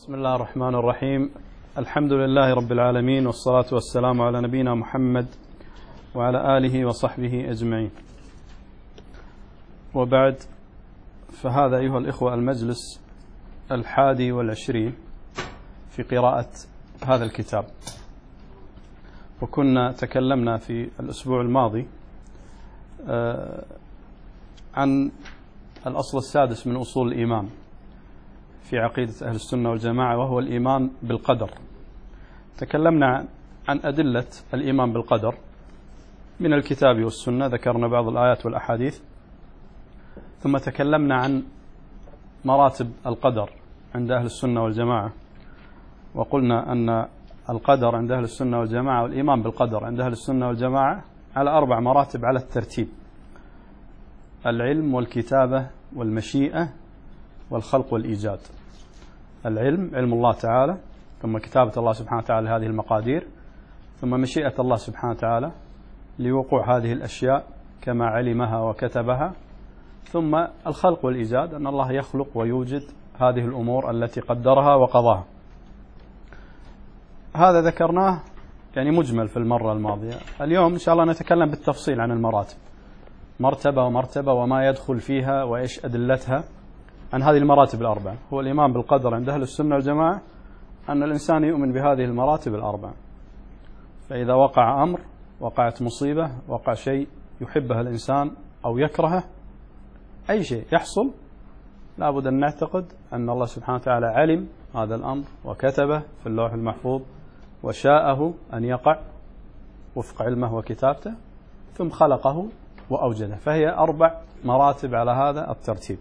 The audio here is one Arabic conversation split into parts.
بسم الله الرحمن الرحيم. الحمد لله رب العالمين، والصلاة والسلام على نبينا محمد وعلى آله وصحبه أجمعين، وبعد، فهذا أيها الإخوة المجلس 21 في قراءة هذا الكتاب. وكنا تكلمنا في الأسبوع الماضي عن الأصل السادس من أصول الإيمان في عقيدة أهل السنة والجماعة، وهو الإيمان بالقدر. تكلمنا عن أدلة الإيمان بالقدر من الكتاب والسنة، ذكرنا بعض الآيات والأحاديث، ثم تكلمنا عن مراتب القدر عند أهل السنة والجماعة، وقلنا أن القدر عند أهل السنة والجماعة والإيمان بالقدر عند أهل السنة والجماعة على 4 مراتب على الترتيب: العلم والكتابة والمشيئة والخلق والإيجاد. العلم، علم الله تعالى، ثم كتابة الله سبحانه وتعالى هذه المقادير، ثم مشيئة الله سبحانه وتعالى لوقوع هذه الأشياء كما علمها وكتبها، ثم الخلق والإيجاد، أن الله يخلق ويوجد هذه الأمور التي قدرها وقضاها. هذا ذكرناه يعني مجمل في المرة الماضية. اليوم إن شاء الله نتكلم بالتفصيل عن المراتب، مرتبة ومرتبة وما يدخل فيها وإيش أدلتها. عن هذه المراتب الأربعة، هو الإيمان بالقدر عند أهل السنة والجماعة أن الإنسان يؤمن بهذه المراتب الأربعة. فإذا وقع أمر، وقعت مصيبة، وقع شيء يحبه الإنسان أو يكرهه، أي شيء يحصل، لابد أن نعتقد أن الله سبحانه وتعالى علم هذا الأمر وكتبه في اللوح المحفوظ وشاءه أن يقع وفق علمه وكتابته، ثم خلقه وأوجده. فهي 4 مراتب على هذا الترتيب.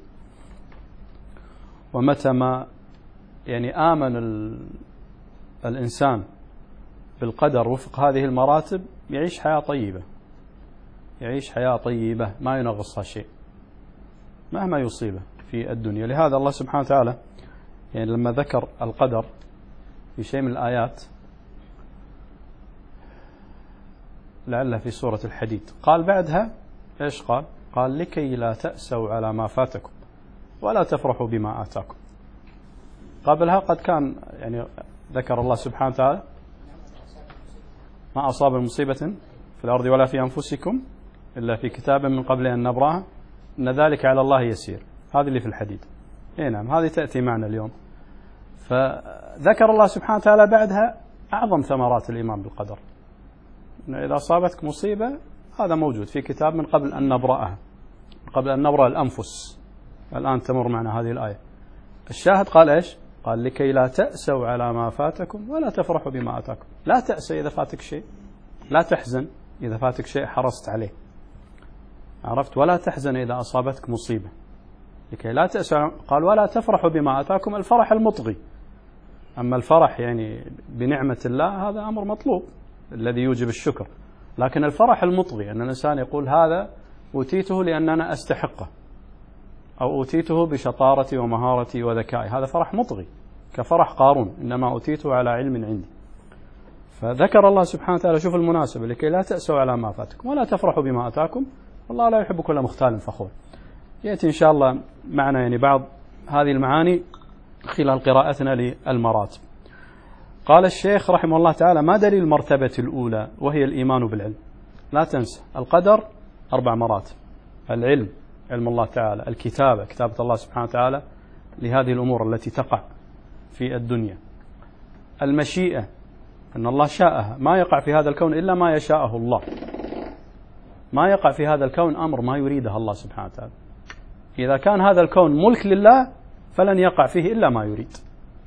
ومتى ما يعني آمن الإنسان بالقدر وفق هذه المراتب، يعيش حياة طيبة، يعيش حياة طيبة ما ينغصها شيء مهما يصيبه في الدنيا. لهذا الله سبحانه وتعالى يعني لما ذكر القدر في شيء من الآيات، لعله في سورة الحديد، قال بعدها إيش قال؟ قال لكي لا تأسوا على ما فاتكم ولا تفرحوا بما آتاكم. قبلها قد كان يعني ذكر الله سبحانه وتعالى ما أصاب مصيبة في الأرض ولا في أنفسكم إلا في كتاب من قبل أن نبراها إن ذلك على الله يسير. هذه اللي في الحديد. نعم، هذه تأتي معنا اليوم. فذكر الله سبحانه وتعالى بعدها أعظم ثمرات الإيمان بالقدر. إذا أصابتك مصيبة، هذا موجود في كتاب من قبل أن نبرأها، قبل أن نبرأ الأنفس. الآن تمر معنا هذه الآية. الشاهد قال إيش؟ قال لكي لا تأسوا على ما فاتكم ولا تفرحوا بما آتاكم. لا تأسى إذا فاتك شيء، لا تحزن إذا فاتك شيء حرصت عليه، عرفت؟ ولا تحزن إذا أصابتك مصيبة. لكي لا تأسوا، قال ولا تفرحوا بما آتاكم، الفرح المطغي. أما الفرح يعني بنعمة الله هذا أمر مطلوب الذي يوجب الشكر، لكن الفرح المطغي أن الإنسان يقول هذا أوتيته لأن أنا أستحقه، أو أوتيته بشطارتي ومهارتي وذكائي، هذا فرح مطغي كفرح قارون، إنما أوتيته على علم عندي. فذكر الله سبحانه وتعالى، شوف المناسبة، لكي لا تأسوا على ما فاتكم ولا تفرحوا بما أتاكم، والله لا يحب كل مختال فخور. يأتي إن شاء الله معنا يعني بعض هذه المعاني خلال قراءتنا للمراتب. قال الشيخ رحمه الله تعالى: ما دليل المرتبة الأولى وهي الإيمان بالعلم؟ لا تنسى القدر 4 مراتب: العلم، علم الله تعالى، الكتابة، كتابة الله سبحانه وتعالى لهذه الأمور التي تقع في الدنيا، المشيئة، أن الله شاءها، ما يقع في هذا الكون إلا ما يشاءه الله، ما يقع في هذا الكون أمر ما يريده الله سبحانه وتعالى. إذا كان هذا الكون ملك لله فلن يقع فيه إلا ما يريد،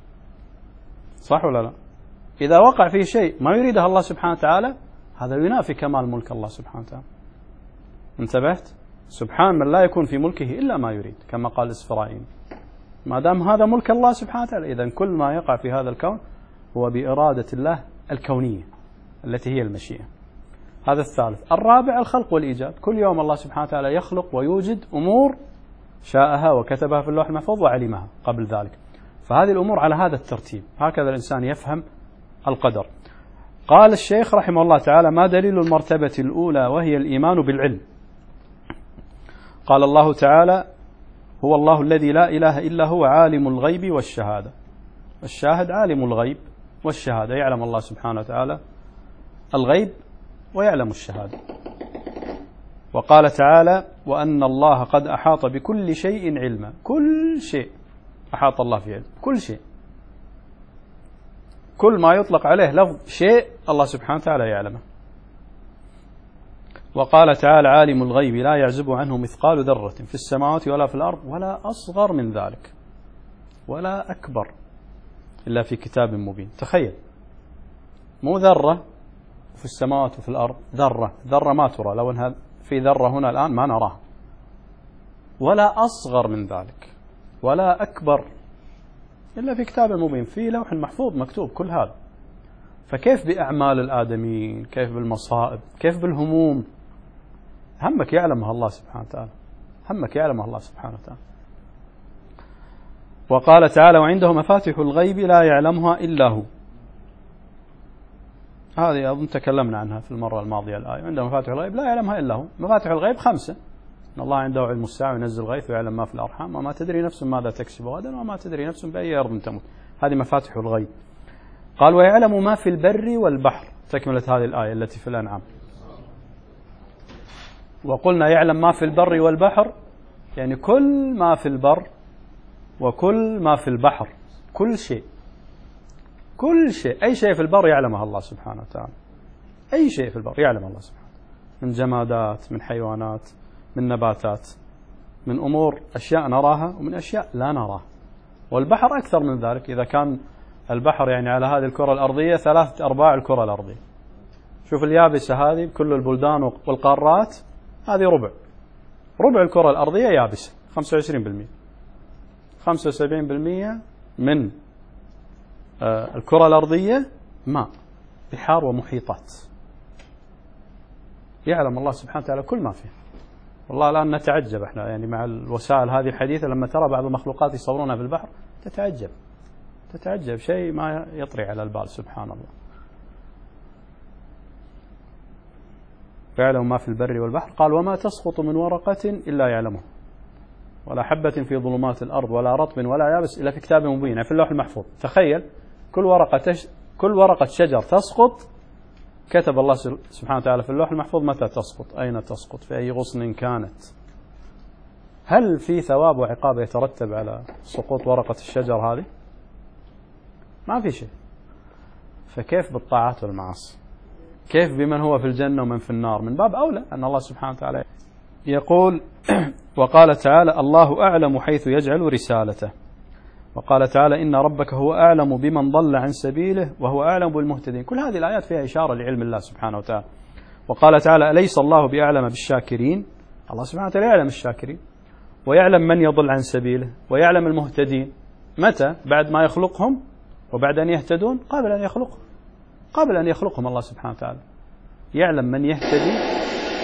صح ولا لا؟ إذا وقع فيه شيء ما يريده الله سبحانه وتعالى، هذا ينافي كمال ملك الله سبحانه وتعالى. انتبهت؟ سبحان من لا يكون في ملكه إلا ما يريد، كما قال الإسفرايني. ما دام هذا ملك الله سبحانه وتعالى، إذن كل ما يقع في هذا الكون هو بإرادة الله الكونية التي هي المشيئة. هذا الثالث. الرابع الخلق والإيجاد، كل يوم الله سبحانه وتعالى يخلق ويوجد أمور شاءها وكتبها في اللوح المحفوظ وعلمها قبل ذلك. فهذه الأمور على هذا الترتيب، هكذا الإنسان يفهم القدر. قال الشيخ رحمه الله تعالى: ما دليل المرتبة الأولى وهي الإيمان بالعلم؟ قال الله تعالى: هو الله الذي لا إله إلا هو عالم الغيب والشهادة. الشاهد عالم الغيب والشهادة، يعلم الله سبحانه وتعالى الغيب ويعلم الشهادة. وقال تعالى وأن الله قد أحاط بكل شيء علما، كل شيء أحاط الله في علم، كل شيء، كل ما يطلق عليه لفظ شيء الله سبحانه وتعالى يعلمه. وقال تعالى عالم الغيب لا يعزب عنه مثقال ذرة في السماوات ولا في الأرض ولا أصغر من ذلك ولا أكبر إلا في كتاب مبين. تخيل، مو ذرة في السماوات وفي الأرض، ذرة ما ترى، لو أنها في ذرة هنا الآن ما نراها، ولا أصغر من ذلك ولا أكبر إلا في كتاب مبين، في لوح محفوظ مكتوب كل هذا. فكيف بأعمال الآدمين، كيف بالمصائب، كيف بالهموم، همك يعلمها الله سبحانه وتعالى، همك يعلمها الله سبحانه وتعالى. وقال تعالى وعنده مفاتيح الغيب لا يعلمها إلا هو. هذه أظن تكلمنا عنها في المرة الماضية. الآية عنده مفاتيح الغيب لا يعلمها إلا هو. مفاتيح الغيب 5: إن الله عنده علم الساعة وينزل الغيث ويعلم ما في الأرحام وما تدري نفس ماذا تكسب غدا وما تدري نفس بأي أرض تموت. هذه مفاتيح الغيب. قال ويعلم ما في البر والبحر، تكملة هذه الآية التي في الأنعام. وقلنا يعلم ما في البر والبحر، يعني كل ما في البر وكل ما في البحر، كل شيء، كل شيء، أي شيء في البر يعلمها الله سبحانه وتعالى، أي شيء في البر يعلم الله سبحانه وتعالى، من جمادات، من حيوانات، من نباتات، من أمور أشياء نراها ومن أشياء لا نراها. والبحر أكثر من ذلك، إذا كان البحر يعني على هذه الكرة الأرضية 3/4 الكرة الأرضية، شوف اليابسة هذه بكل البلدان والقارات، هذه ربع الكرة الأرضية يابسة، 25%، 75% من الكرة الأرضية ماء، بحار ومحيطات، يعلم الله سبحانه وتعالى كل ما فيه. والله الآن نتعجب احنا يعني مع الوسائل هذه الحديثة، لما ترى بعض المخلوقات يصورونها في البحر تتعجب شيء ما يطري على البال، سبحان الله. يعلم ما في البر والبحر. قال وما تسقط من ورقة إلا يعلمه ولا حبة في ظلمات الأرض ولا رطب ولا يابس إلا في كتاب مبين، في اللوح المحفوظ. تخيل، كل ورقة شجر تسقط كتب الله سبحانه وتعالى في اللوح المحفوظ متى تسقط، أين تسقط، في أي غصن كانت. هل في ثواب وعقاب يترتب على سقوط ورقة الشجر هذه؟ ما في شيء. فكيف بالطاعات والمعاصي؟ كيف بمن هو في الجنة ومن في النار؟ من باب أولى أن الله سبحانه وتعالى يقول وقال تعالى الله أعلم حيث يجعل رسالته. وقال تعالى إن ربك هو أعلم بمن ضل عن سبيله وهو أعلم بالمهتدين. كل هذه الآيات فيها إشارة لعلم الله سبحانه وتعالى. وقال تعالى أليس الله بأعلم بالشاكرين؟ الله سبحانه وتعالى يعلم الشاكرين ويعلم من يضل عن سبيله ويعلم المهتدين. متى؟ بعد ما يخلقهم وبعد أن يهتدون، قبل أن يخلقهم الله سبحانه وتعالى يعلم من يهتدي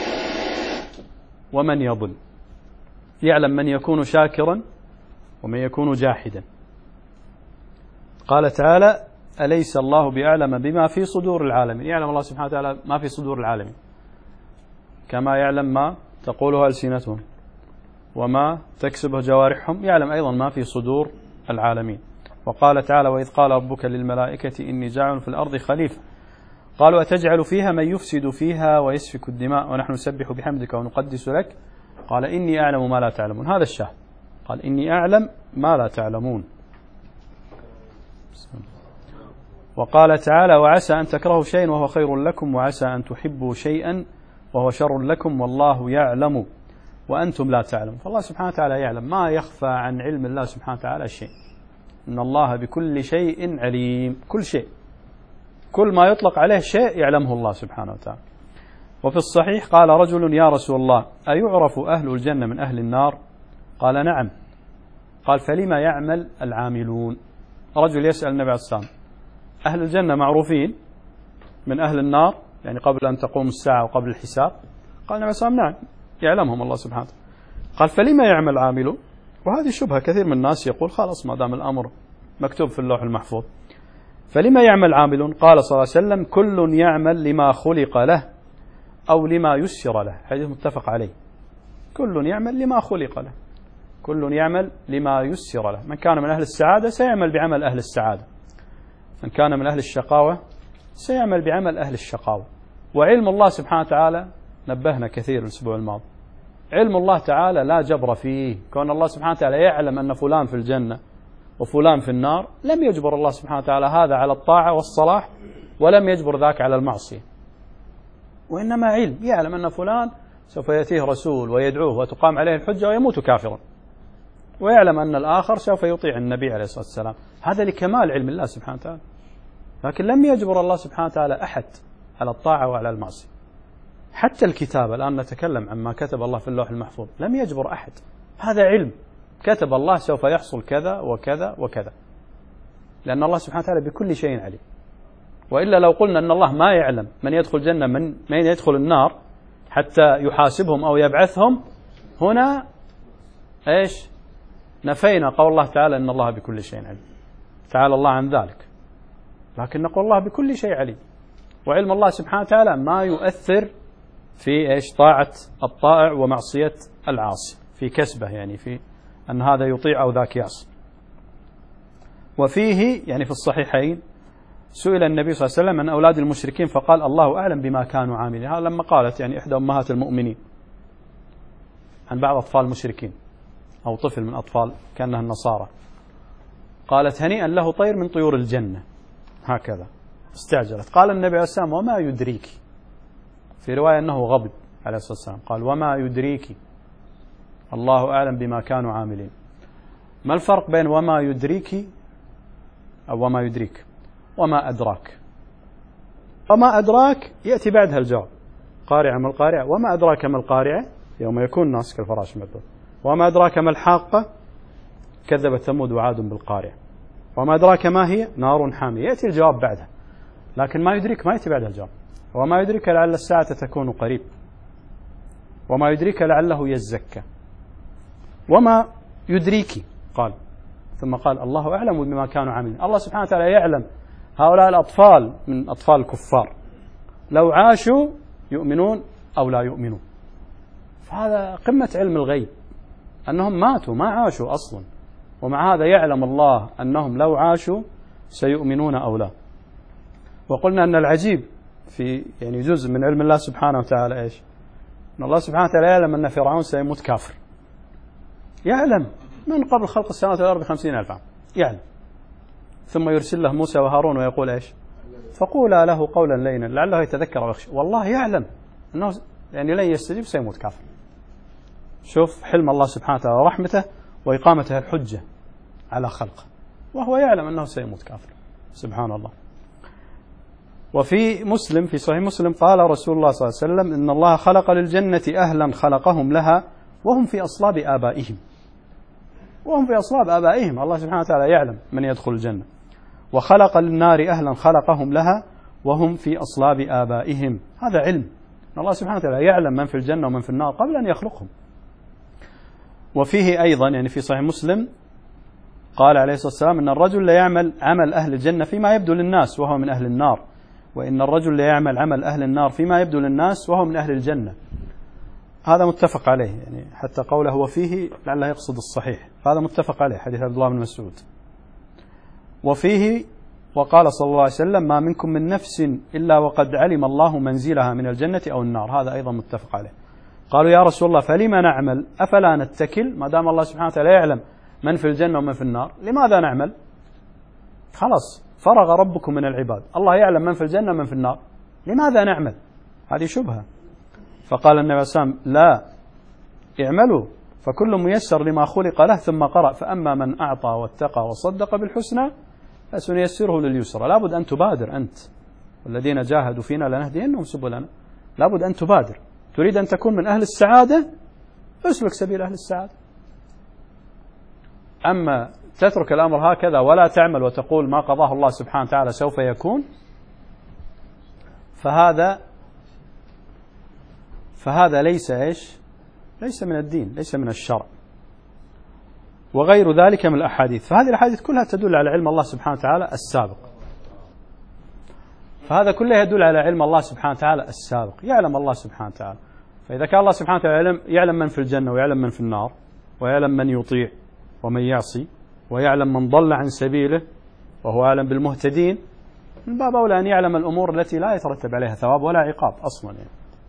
ومن يضل، يعلم من يكون شاكرا ومن يكون جاحدا. قال تعالى أليس الله بأعلم بما في صدور العالمين؟ يعلم الله سبحانه وتعالى ما في صدور العالمين كما يعلم ما تقوله ألسنتهم وما تكسبه جوارحهم، يعلم أيضا ما في صدور العالمين. وقال تعالى وإذ قال ربك للملائكة إني جاعل في الأرض خليفة قالوا أتجعل فيها من يفسد فيها ويسفك الدماء ونحن نسبح بحمدك ونقدس لك قال إني أعلم ما لا تعلمون. هذا الشاهد، قال إني أعلم ما لا تعلمون. وقال تعالى وعسى أن تكرهوا شيئا وهو خير لكم وعسى أن تحبوا شيئا وهو شر لكم والله يعلم وأنتم لا تعلمون. فالله سبحانه وتعالى يعلم، ما يخفى عن علم الله سبحانه وتعالى شيء. إن الله بكل شيء عليم، كل شيء، كل ما يطلق عليه شيء يعلمه الله سبحانه وتعالى. وفي الصحيح قال رجل يا رسول الله أيعرف أهل الجنة من أهل النار؟ قال نعم. قال فلما يعمل العاملون؟ رجل يسأل النبي عليه الصلاة والسلام أهل الجنة معروفين من أهل النار يعني قبل أن تقوم الساعة وقبل الحساب؟ قال النبي عليه الصلاة والسلام نعم يعلمهم الله سبحانه وتعالى. قال فلما يعمل العاملون؟ وهذه شبهة، كثير من الناس يقول خلاص ما دام الأمر مكتوب في اللوح المحفوظ فلما يعمل عاملون؟ قال صلى الله عليه وسلم كل يعمل لما خلق له أو لما يسر له. حديث متفق عليه. كل يعمل لما خلق له، كل يعمل لما يسر له. من كان من أهل السعادة سيعمل بعمل أهل السعادة من كان من أهل الشقاوة سيعمل بعمل أهل الشقاوة. وعلم الله سبحانه وتعالى نبهنا كثير الأسبوع الماضي، علم الله تعالى لا جبر فيه. كون الله سبحانه وتعالى يعلم أن فلان في الجنة وفلان في النار، لم يجبر الله سبحانه وتعالى هذا على الطاعة والصلاح، ولم يجبر ذاك على المعصية، وإنما علم، يعلم أن فلان سوف يأتيه رسول ويدعوه وتقام عليه الحجة ويموت كافرا، ويعلم أن الآخر سوف يطيع النبي عليه الصلاة والسلام. هذا لكمال علم الله سبحانه وتعالى. لكن لم يجبر الله سبحانه وتعالى أحد على الطاعة وعلى المعصية. حتى الكتاب، الآن نتكلم عما كتب الله في اللوح المحفوظ، لم يجبر أحد، هذا علم، كتب الله سوف يحصل كذا وكذا وكذا، لأن الله سبحانه وتعالى بكل شيء عليم. وإلا لو قلنا أن الله ما يعلم من يدخل الجنة من يدخل النار حتى يحاسبهم أو يبعثهم، هنا إيش؟ نفينا قول الله تعالى إن الله بكل شيء عليم، تعالى الله عن ذلك. لكن نقول الله بكل شيء عليم، وعلم الله سبحانه وتعالى ما يؤثر في إيش؟ طاعة الطائع ومعصية العاصي، في كسبه، يعني في أن هذا يطيع أو ذاك يعصي. وفيه يعني في الصحيحين سئل النبي صلى الله عليه وسلم عن أولاد المشركين فقال الله أعلم بما كانوا عاملين. هذا لما قالت يعني إحدى أمهات المؤمنين عن بعض أطفال المشركين أو طفل من أطفال كأنها النصارى، قالت هنيئا له طير من طيور الجنة، هكذا استعجلت. قال النبي عليه الصلاة والسلام وما يدريك، في رواية أنه غضب عليه الصلاة والسلام، قال وما يدريك الله أعلم بما كانوا عاملين. ما الفرق بين وما يدريك أو وما يدريك وما أدراك؟ وما أدراك يأتي بعدها الجواب، قارعة ما القارعة، وما أدراك ما القارعة يوم يكون الناس كالفراش المبثوث، وما أدراك ما الحاقة كذبت ثمود وعاد بالقارعة، وما أدراك ما هي نار حامية، يأتي الجواب بعدها. لكن ما يدريك ما يأتي بعدها الجواب. وما يدريك لعل الساعة تكون قريب، وما يدريك لعله يزكى، وما يدريك قال، ثم قال الله أعلم بما كانوا عاملين. الله سبحانه وتعالى يعلم هؤلاء الأطفال من أطفال الكفار لو عاشوا يؤمنون أو لا يؤمنون. فهذا قمة علم الغيب، أنهم ماتوا ما عاشوا أصلا، ومع هذا يعلم الله أنهم لو عاشوا سيؤمنون أو لا. وقلنا أن العجيب في يعني جزء من علم الله سبحانه وتعالى إيش؟ أن الله سبحانه وتعالى يعلم أن فرعون سيموت كافر، يعلم من قبل خلق السماوات والأرض 50,000 عام، يعلم. ثم يرسل له موسى وهارون ويقول إيش؟ فقولا له قولا لينا لعله يتذكر ويخشى. والله يعلم أنه يعني لن يستجيب سيموت كافر. شوف حلم الله سبحانه وتعالى ورحمته وإقامته الحجة على خلقه، وهو يعلم أنه سيموت كافر، سبحان الله. وفي مسلم في صحيح مسلم قال رسول الله صلى الله عليه وسلم إن الله خلق للجنة أهلا خلقهم لها وهم في أصلاب آبائهم، وهم في أصلاب آبائهم. الله سبحانه وتعالى يعلم من يدخل الجنة. وخلق للنار أهلا خلقهم لها وهم في أصلاب آبائهم. هذا علم، الله سبحانه وتعالى يعلم من في الجنة ومن في النار قبل أن يخلقهم. وفيه أيضا يعني في صحيح مسلم قال عليه الصلاة والسلام إن الرجل لا يعمل عمل أهل الجنة فيما يبدو للناس وهو من أهل النار، وإن الرجل لا يعمل عمل أهل النار فيما يبدو للناس وهو من أهل الجنة. هذا متفق عليه، يعني حتى قوله وفيه لعله يقصد الصحيح، هذا متفق عليه حديث عبد الله بن مسعود. وفيه وقال صلى الله عليه وسلم ما منكم من نفس إلا وقد علم الله منزلها من الجنة أو النار، هذا أيضا متفق عليه. قالوا يا رسول الله فلما نعمل أفلا نتكل؟ ما دام الله سبحانه وتعالى يعلم من في الجنة ومن في النار لماذا نعمل؟ خلاص فرغ ربكم من العباد، الله يعلم من في الجنة ومن في النار، لماذا نعمل؟ هذه شبهة. فقال النبي صلى الله عليه وسلم لا، اعملوا فكل ميسر لما خلق له، ثم قرأ فأما من أعطى واتقى وصدق بالحسنى فسنيسره لليسرى. لابد أن تبادر أنت، والذين جاهدوا فينا لنهدينهم سبلنا، لابد أن تبادر. تريد أن تكون من أهل السعادة اسلك سبيل أهل السعادة. أما تترك الأمر هكذا ولا تعمل وتقول ما قضاه الله سبحانه وتعالى سوف يكون، فهذا ليس إيش؟ ليس من الدين، ليس من الشرع، وغير ذلك من الأحاديث. فهذه الأحاديث كلها تدل على علم الله سبحانه وتعالى السابق، فهذا كله يدل على علم الله سبحانه وتعالى السابق، يعلم الله سبحانه وتعالى. فإذا كان الله سبحانه وتعالى يعلم من في الجنة ويعلم من في النار ويعلم من يطيع ومن يعصي ويعلم من ضل عن سبيله وهو أعلم بالمهتدين، من باب أولى أن يعلم الأمور التي لا يترتب عليها ثواب ولا عقاب أصلا يعني.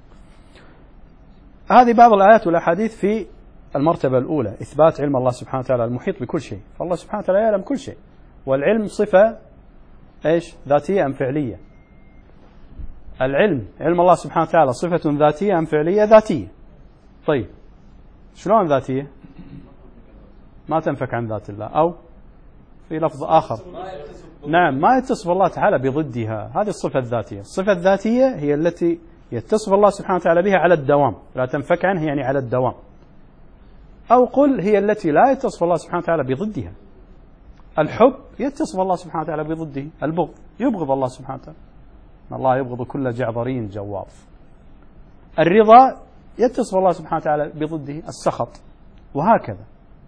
هذه بعض الآيات والأحاديث في المرتبة الأولى، إثبات علم الله سبحانه وتعالى المحيط بكل شيء، فالله سبحانه وتعالى يعلم كل شيء، والعلم صفة إيش؟ ذاتية أم فعلية؟ العلم، علم الله سبحانه وتعالى صفة ذاتية أم فعلية؟ ذاتية. طيب شلون ذاتية؟ ما تنفك عن ذات الله، أو في لفظ آخر نعم ما يتصف الله تعالى بضدها، هذه الصفة الذاتية. الصفة الذاتية هي التي يتصف الله سبحانه وتعالى بها على الدوام، لا تنفك عنه يعني على الدوام. أو قل هي التي لا يتصف الله سبحانه وتعالى بضدها. الحب يتصف الله سبحانه وتعالى بضده، البغض يبغض الله سبحانه وتعالى، الله يبغض كل جعبرين جواف. الرضا يتصف الله سبحانه وتعالى بضده، السخط، وهكذا.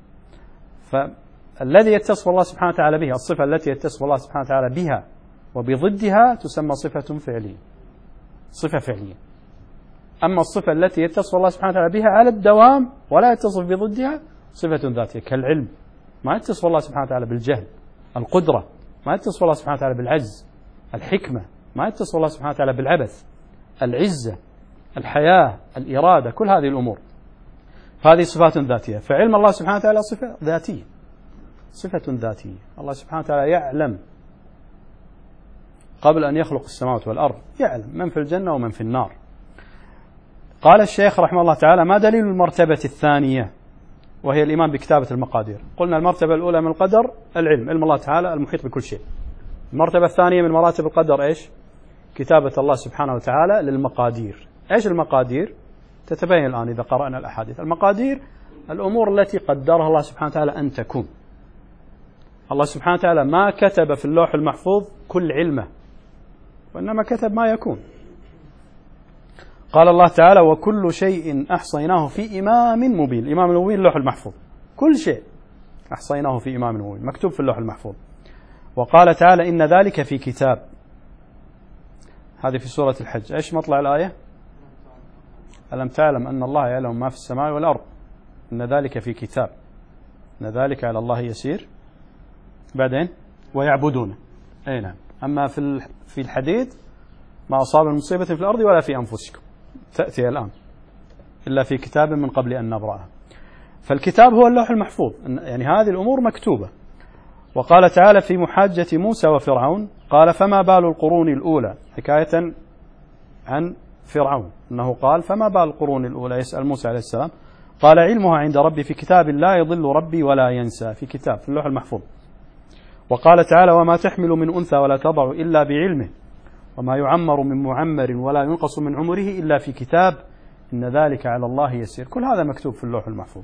فالذي يتصف الله سبحانه وتعالى بها، الصفة التي يتصف الله سبحانه وتعالى بها وبضدها تسمى صفة فعلية، صفة فعلية. أما الصفة التي يتصف الله سبحانه وتعالى بها على الدوام ولا يتصف بضدها صفة ذاتية، كالعلم ما يتصف الله سبحانه وتعالى بالجهل، القدرة ما يتصف الله سبحانه وتعالى بالعجز، الحكمة ما يتصف الله سبحانه وتعالى بالعبث، العزة، الحياة، الإرادة، كل هذه الأمور، هذه صفات ذاتية. فعلم الله سبحانه وتعالى صفة ذاتية، صفة ذاتية. الله سبحانه وتعالى يعلم قبل أن يخلق السماوات والأرض، يعلم من في الجنة ومن في النار. قال الشيخ رحمه الله تعالى: ما دليل المرتبة الثانية وهي الإيمان بكتابة المقادير؟ قلنا المرتبة الأولى من القدر العلم، علم الله تعالى المحيط بكل شيء. المرتبة الثانية من مراتب القدر إيش؟ كتابة الله سبحانه وتعالى للمقادير. إيش المقادير؟ تتبين الآن إذا قرأنا الأحاديث. المقادير الأمور التي قدرها الله سبحانه وتعالى أن تكون. الله سبحانه وتعالى ما كتب في اللوح المحفوظ كل علمه، وإنما كتب ما يكون. قال الله تعالى: وكل شيء أحصيناه في إمام مبين. الإمام المبين اللوح المحفوظ، كل شيء أحصيناه في إمام مبين، مكتوب في اللوح المحفوظ. وقال تعالى: إن ذلك في كتاب. هذه في سورة الحج. إيش مطلع الآية؟ ألم تعلم أن الله يعلم ما في السماء والأرض، إن ذلك في كتاب، إن ذلك على الله يسير. بعدين ويعبدون. أي نعم. أما في الحديد: ما أصاب من مصيبة في الأرض ولا في أنفسكم، تأتي الآن، إلا في كتاب من قبل أن نبرأها. فالكتاب هو اللوح المحفوظ، يعني هذه الأمور مكتوبة. وقال تعالى في محاجة موسى وفرعون: قال: فما بال القرون الأولى، حكاية عن فرعون، أنه قال: فما بال القرون الأولى، يسأل موسى عليه السلام. قال: علمها عند ربي في كتاب لا يضل ربي ولا ينسى، في كتاب في اللوح المحفوظ. وقال تعالى: وما تحمل من أنثى ولا تضع إلا بعلمه، وما يعمر من معمر ولا ينقص من عمره إلا في كتاب، إن ذلك على الله يسير. كل هذا مكتوب في اللوح المحفوظ.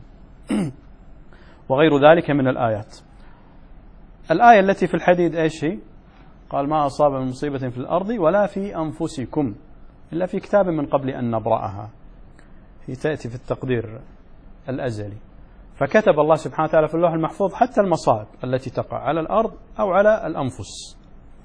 وغير ذلك من الآيات. الآية التي في الحديد إيش هي؟ قال: ما أصاب من مصيبة في الأرض ولا في أنفسكم إلا في كتاب من قبل أن نبرأها. هي تأتي في التقدير الأزلي. فكتب الله سبحانه وتعالى في اللوح المحفوظ حتى المصائب التي تقع على الأرض أو على الأنفس.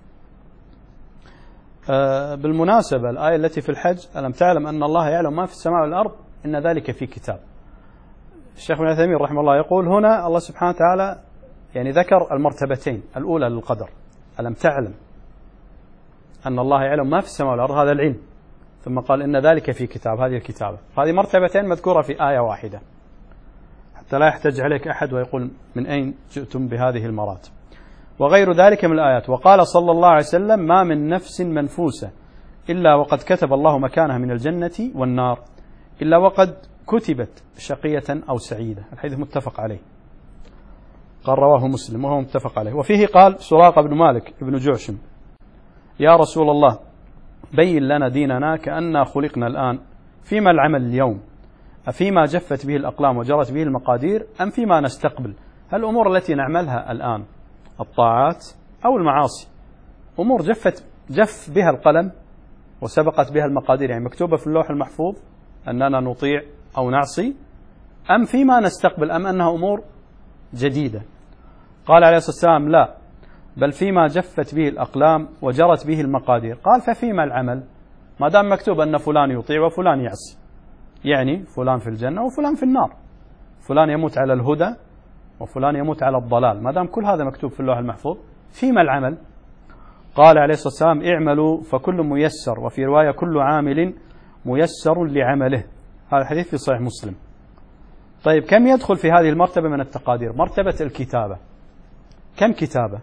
بالمناسبة الآية التي في الحج: ألم تعلم أن الله يعلم ما في السماء والأرض، إن ذلك في كتاب. الشيخ ابن عثيمين رحمه الله يقول: هنا الله سبحانه وتعالى يعني ذكر المرتبتين، الأولى للقدر: ألم تعلم أن الله يعلم ما في السماء والأرض، هذا العلم. ثم قال: إن ذلك في كتاب، هذه الكتابة. هذه مرتبتين مذكورة في آية واحدة، حتى لا يحتج عليك أحد ويقول من أين جئتم بهذه المراتب. وغير ذلك من الآيات. وقال صلى الله عليه وسلم: ما من نفس منفوسة إلا وقد كتب الله مكانها من الجنة والنار، إلا وقد كتبت شقية أو سعيدة. الحديث متفق عليه، قال رواه مسلم وهو متفق عليه. وفيه قال سراقة بن مالك بن جعشم: يا رسول الله، بين لنا ديننا كأننا خلقنا الآن، فيما العمل اليوم؟ أفيما جفت به الأقلام وجرت به المقادير، أم فيما نستقبل؟ هل الأمور التي نعملها الآن الطاعات أو المعاصي أمور جف بها القلم وسبقت بها المقادير، يعني مكتوبة في اللوح المحفوظ أننا نطيع أو نعصي، أم فيما نستقبل، أم أنها أمور جديدة؟ قال عليه الصلاة والسلام: لا، بل فيما جفت به الأقلام وجرت به المقادير. قال: ففيما العمل؟ ما دام مكتوب أن فلان يطيع وفلان يعصي، يعني فلان في الجنة وفلان في النار، فلان يموت على الهدى وفلان يموت على الضلال، ما دام كل هذا مكتوب في اللوح المحفوظ، فيما العمل؟ قال عليه الصلاة والسلام اعملوا فكل ميسر، وفي رواية كل عامل ميسر لعمله. هذا الحديث في صحيح مسلم. طيب كم يدخل في هذه المرتبة من التقادير؟ مرتبة الكتابة، كم كتابة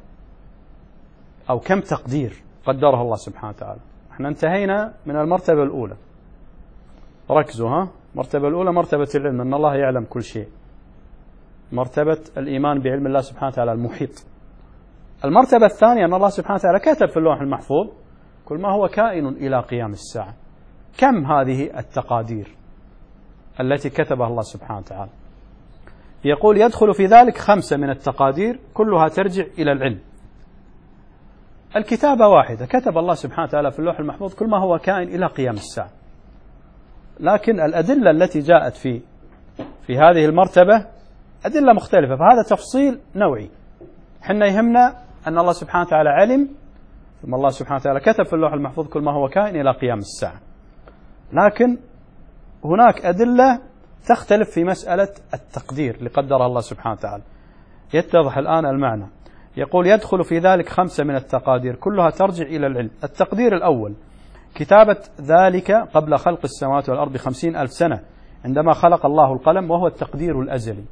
أو كم تقدير قدرها الله سبحانه وتعالى؟ احنا انتهينا من المرتبة الأولى، ركزوا ها. المرتبة الأولى مرتبة العلم، أن الله يعلم كل شيء، مرتبة الإيمان بعلم الله سبحانه وتعالى المحيط. المرتبة الثانية أن الله سبحانه وتعالى كتب في اللوح المحفوظ كل ما هو كائن إلى قيام الساعة. كم هذه التقادير التي كتبها الله سبحانه وتعالى؟ يقول يدخل في ذلك 5 من التقادير كلها ترجع إلى العلم. الكتابة واحدة، كتب الله سبحانه وتعالى في اللوح المحفوظ كل ما هو كائن إلى قيام الساعة. لكن الأدلة التي جاءت في هذه المرتبة أدلة مختلفة، فهذا تفصيل نوعي. حنا يهمنا أن الله سبحانه وتعالى علم، ثم الله سبحانه وتعالى كتب في اللوح المحفوظ كل ما هو كائن إلى قيام الساعة. لكن هناك أدلة تختلف في مسألة التقدير اللي قدرها الله سبحانه وتعالى. يتضح الآن المعنى. يقول يدخل في ذلك 5 من التقادير كلها ترجع إلى العلم. التقدير الأول كتابة ذلك قبل خلق السماوات والأرض 50,000 سنة عندما خلق الله القلم، وهو التقدير الأزلي.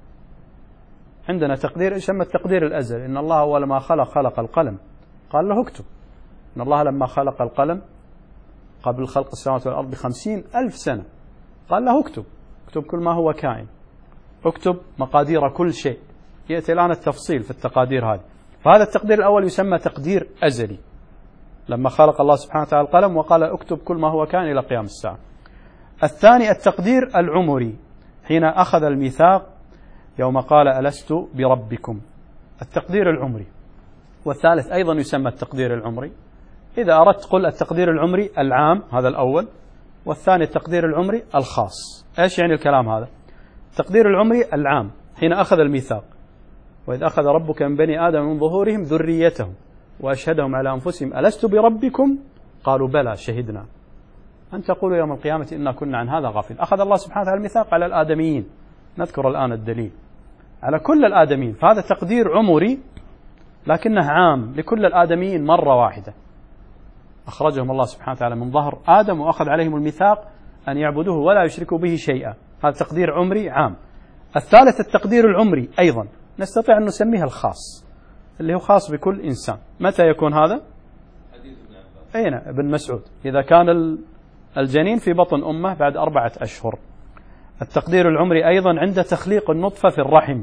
عندنا تقدير يسمى التقدير الأزلي، إن الله أول ما خلق القلم قال له اكتب. إن الله لما خلق القلم قبل خلق السماوات والأرض 50,000 سنة قال له اكتب كل ما هو كائن، اكتب مقادير كل شيء. يأتي الآن التفصيل في التقادير هذه. فهذا التقدير الأول يسمى تقدير أزلي، لما خلق الله سبحانه وتعالى القلم وقال اكتب كل ما هو كائن إلى قيام الساعة. الثاني التقدير العمري، حين أخذ الميثاق يوم قال ألست بربكم، التقدير العمري. والثالث أيضا يسمى التقدير العمري. إذا أردت قل التقدير العمري العام، هذا الأول، والثاني التقدير العمري الخاص. إيش يعني الكلام هذا؟ التقدير العمري العام حين أخذ الميثاق، وإذ أخذ ربك من بني آدم من ظهورهم ذريتهم وأشهدهم على أنفسهم ألست بربكم قالوا بلى شهدنا أن تقولوا يوم القيامة إنا كنا عن هذا غافل. أخذ الله سبحانه وتعالى الميثاق على الآدميين، نذكر الآن الدليل، على كل الآدميين. فهذا تقدير عمري لكنه عام لكل الآدميين مرة واحدة. أخرجهم الله سبحانه وتعالى من ظهر آدم وأخذ عليهم الميثاق أن يعبدوه ولا يشركوا به شيئا. هذا تقدير عمري عام. الثالث التقدير العمري أيضا نستطيع أن نسميه الخاص، اللي هو خاص بكل إنسان. متى يكون هذا؟ أين ابن مسعود، إذا كان الجنين في بطن أمه بعد 4 أشهر. التقدير العمري أيضا عند تخليق النطفة في الرحم.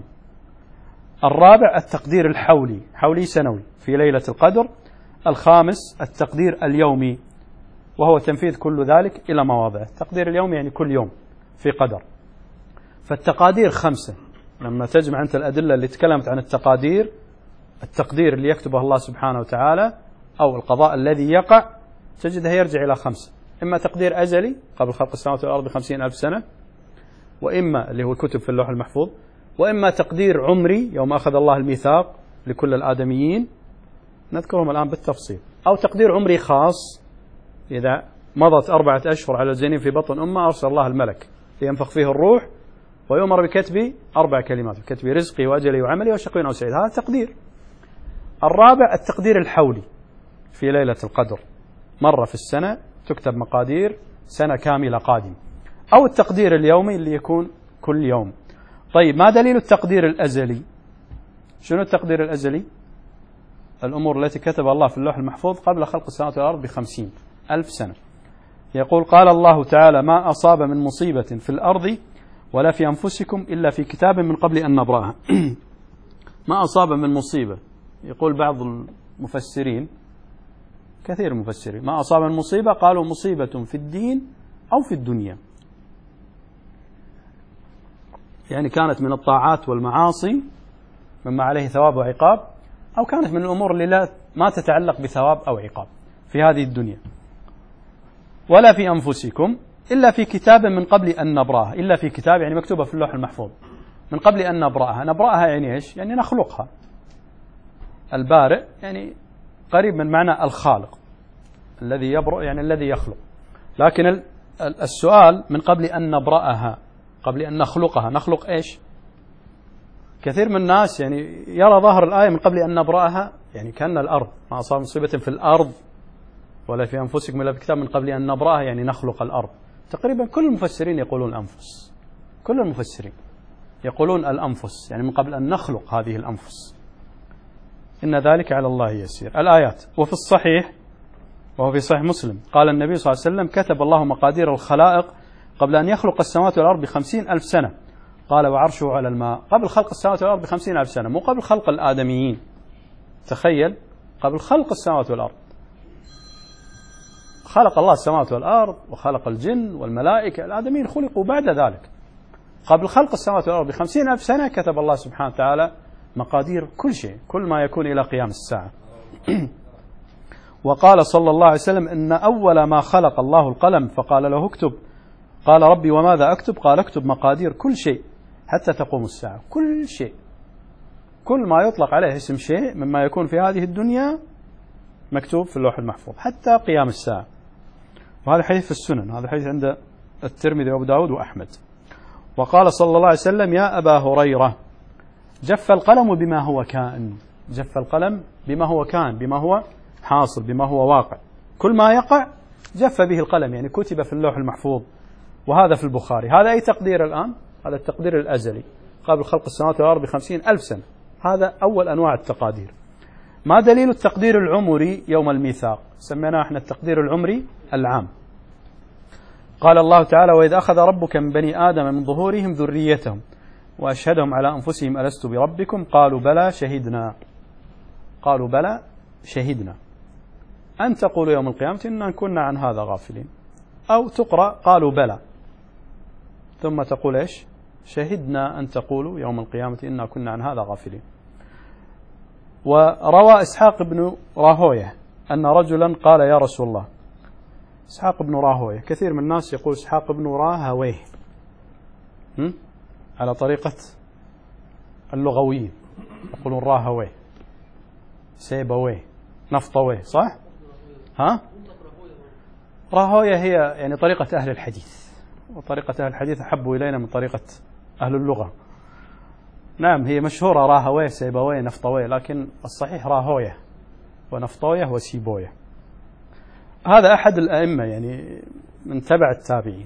الرابع التقدير الحولي، حولي سنوي في ليلة القدر. الخامس التقدير اليومي، وهو تنفيذ كل ذلك إلى مواضعه. التقدير اليومي يعني كل يوم في قدر. فالتقادير 5. لما تجمع أنت الأدلة اللي تكلمت عن التقادير، التقدير اللي يكتبه الله سبحانه وتعالى أو القضاء الذي يقع، تجده يرجع إلى 5. إما تقدير أزلي قبل خلق السماوات والأرض 50,000 سنة، وإما اللي هو الكتب في اللوح المحفوظ، وإما تقدير عمري يوم أخذ الله الميثاق لكل الآدميين، نذكرهم الآن بالتفصيل. أو تقدير عمري خاص، إذا مضت 4 أشهر على الجنين في بطن أمه أرسل الله الملك لينفخ فيه الروح ويؤمر بكتب 4 كلمات، بكتب رزقي وأجلي وعملي وشقي أو سعيد. هذا تقدير. الرابع التقدير الحولي في ليلة القدر، مرة في السنة تكتب مقادير سنة كاملة قادمة. أو التقدير اليومي اللي يكون كل يوم. طيب ما دليل التقدير الأزلي؟ شنو التقدير الأزلي؟ الأمور التي كتب الله في اللوح المحفوظ قبل خلق السماوات والأرض 50,000 سنة. يقول قال الله تعالى ما أصاب من مصيبة في الأرض ولا في أنفسكم إلا في كتاب من قبل أن نبرأها. ما أصاب من مصيبة، يقول بعض المفسرين، كثير المفسرين، ما أصاب من مصيبة قالوا مصيبة في الدين أو في الدنيا، يعني كانت من الطاعات والمعاصي مما عليه ثواب وعقاب، أو كانت من الأمور اللي ما تتعلق بثواب أو عقاب في هذه الدنيا. ولا في أنفسكم إلا في كتاب من قبل أن نبرأها. إلا في كتاب يعني مكتوبة في اللوح المحفوظ من قبل أن نبرأها. نبرأها يعني إيش؟ يعني نخلقها. البارئ يعني قريب من معنى الخالق، الذي يبرأ يعني الذي يخلق. لكن السؤال من قبل أن نبرأها، قبل أن نخلقها، نخلق إيش؟ كثير من الناس يعني يرى ظاهر الآية من قبل أن نبرأها، يعني كأن الأرض ما أصاب مصيبة في الأرض ولا في أنفسكم إلا في كتاب من قبل أن نبرأها، يعني نخلق الأرض. تقريبا كل المفسرين يقولون الأنفس، كل المفسرين يقولون الأنفس، يعني من قبل أن نخلق هذه الأنفس. إن ذلك على الله يسير. الآيات. وفي الصحيح وهو في صحيح مسلم قال النبي صلى الله عليه وسلم: كتب الله مقادير الخلائق قبل أن يخلق السماوات والأرض ب50,000 سنة. قال: وعرشه على الماء. قبل خلق السماوات والأرض ب50,000 سنة، مو قبل خلق الآدميين. تخيل، قبل خلق السماوات والأرض. خلق الله السماوات والأرض وخلق الجن والملائكة، الآدميين خلقوا بعد ذلك. قبل خلق السماوات والأرض ب50,000 سنة كتب الله سبحانه وتعالى مقادير كل شيء، كل ما يكون إلى قيام الساعة. وقال صلى الله عليه وسلم: إن أول ما خلق الله القلم فقال له اكتب. قال: ربي وماذا أكتب؟ قال: اكتب مقادير كل شيء حتى تقوم الساعة. كل شيء، كل ما يطلق عليه اسم شيء مما يكون في هذه الدنيا مكتوب في اللوح المحفوظ حتى قيام الساعة. وهذا حديث في السنن، هذا حديث عند الترمذي وأبو داود وأحمد. وقال صلى الله عليه وسلم: يا أبا هريرة، جف القلم بما هو كائن. جف القلم بما هو كائن، بما هو حاصل، بما هو واقع. كل ما يقع جف به القلم، يعني كتب في اللوح المحفوظ. وهذا في البخاري. هذا أي تقدير الآن؟ هذا التقدير الأزلي قبل خلق السماوات والأرض ب50,000 سنة. هذا أول أنواع التقادير. ما دليل التقدير العمري يوم الميثاق؟ سميناه احنا التقدير العمري العام. قال الله تعالى: وإذ أخذ ربك من بني آدم من ظهورهم ذريتهم وأشهدهم على أنفسهم ألست بربكم قالوا بلى شهدنا. قالوا بلى شهدنا أن تقولوا يوم القيامة إنا كنا عن هذا غافلين. أو تقرأ قالوا بلى ثم تقول إيش؟ شهدنا أن تقولوا يوم القيامة إنا كنا عن هذا غافلين. وروى إسحاق بن راهويه أن رجلا قال: يا رسول الله. إسحاق بن راهويه، كثير من الناس يقول إسحاق بن راهويه على طريقة اللغويين، يقولون راهويه، سيبويه، نفطويه، صح؟ ها؟ راهويه هي يعني طريقة أهل الحديث، وطريقة أهل الحديث أحب إلينا من طريقة أهل اللغة. نعم، هي مشهورة راهويه، سيبويه، نفطويه، لكن الصحيح راهويه ونفطويه وسيبويه. هذا أحد الأئمة يعني من تبع التابعين.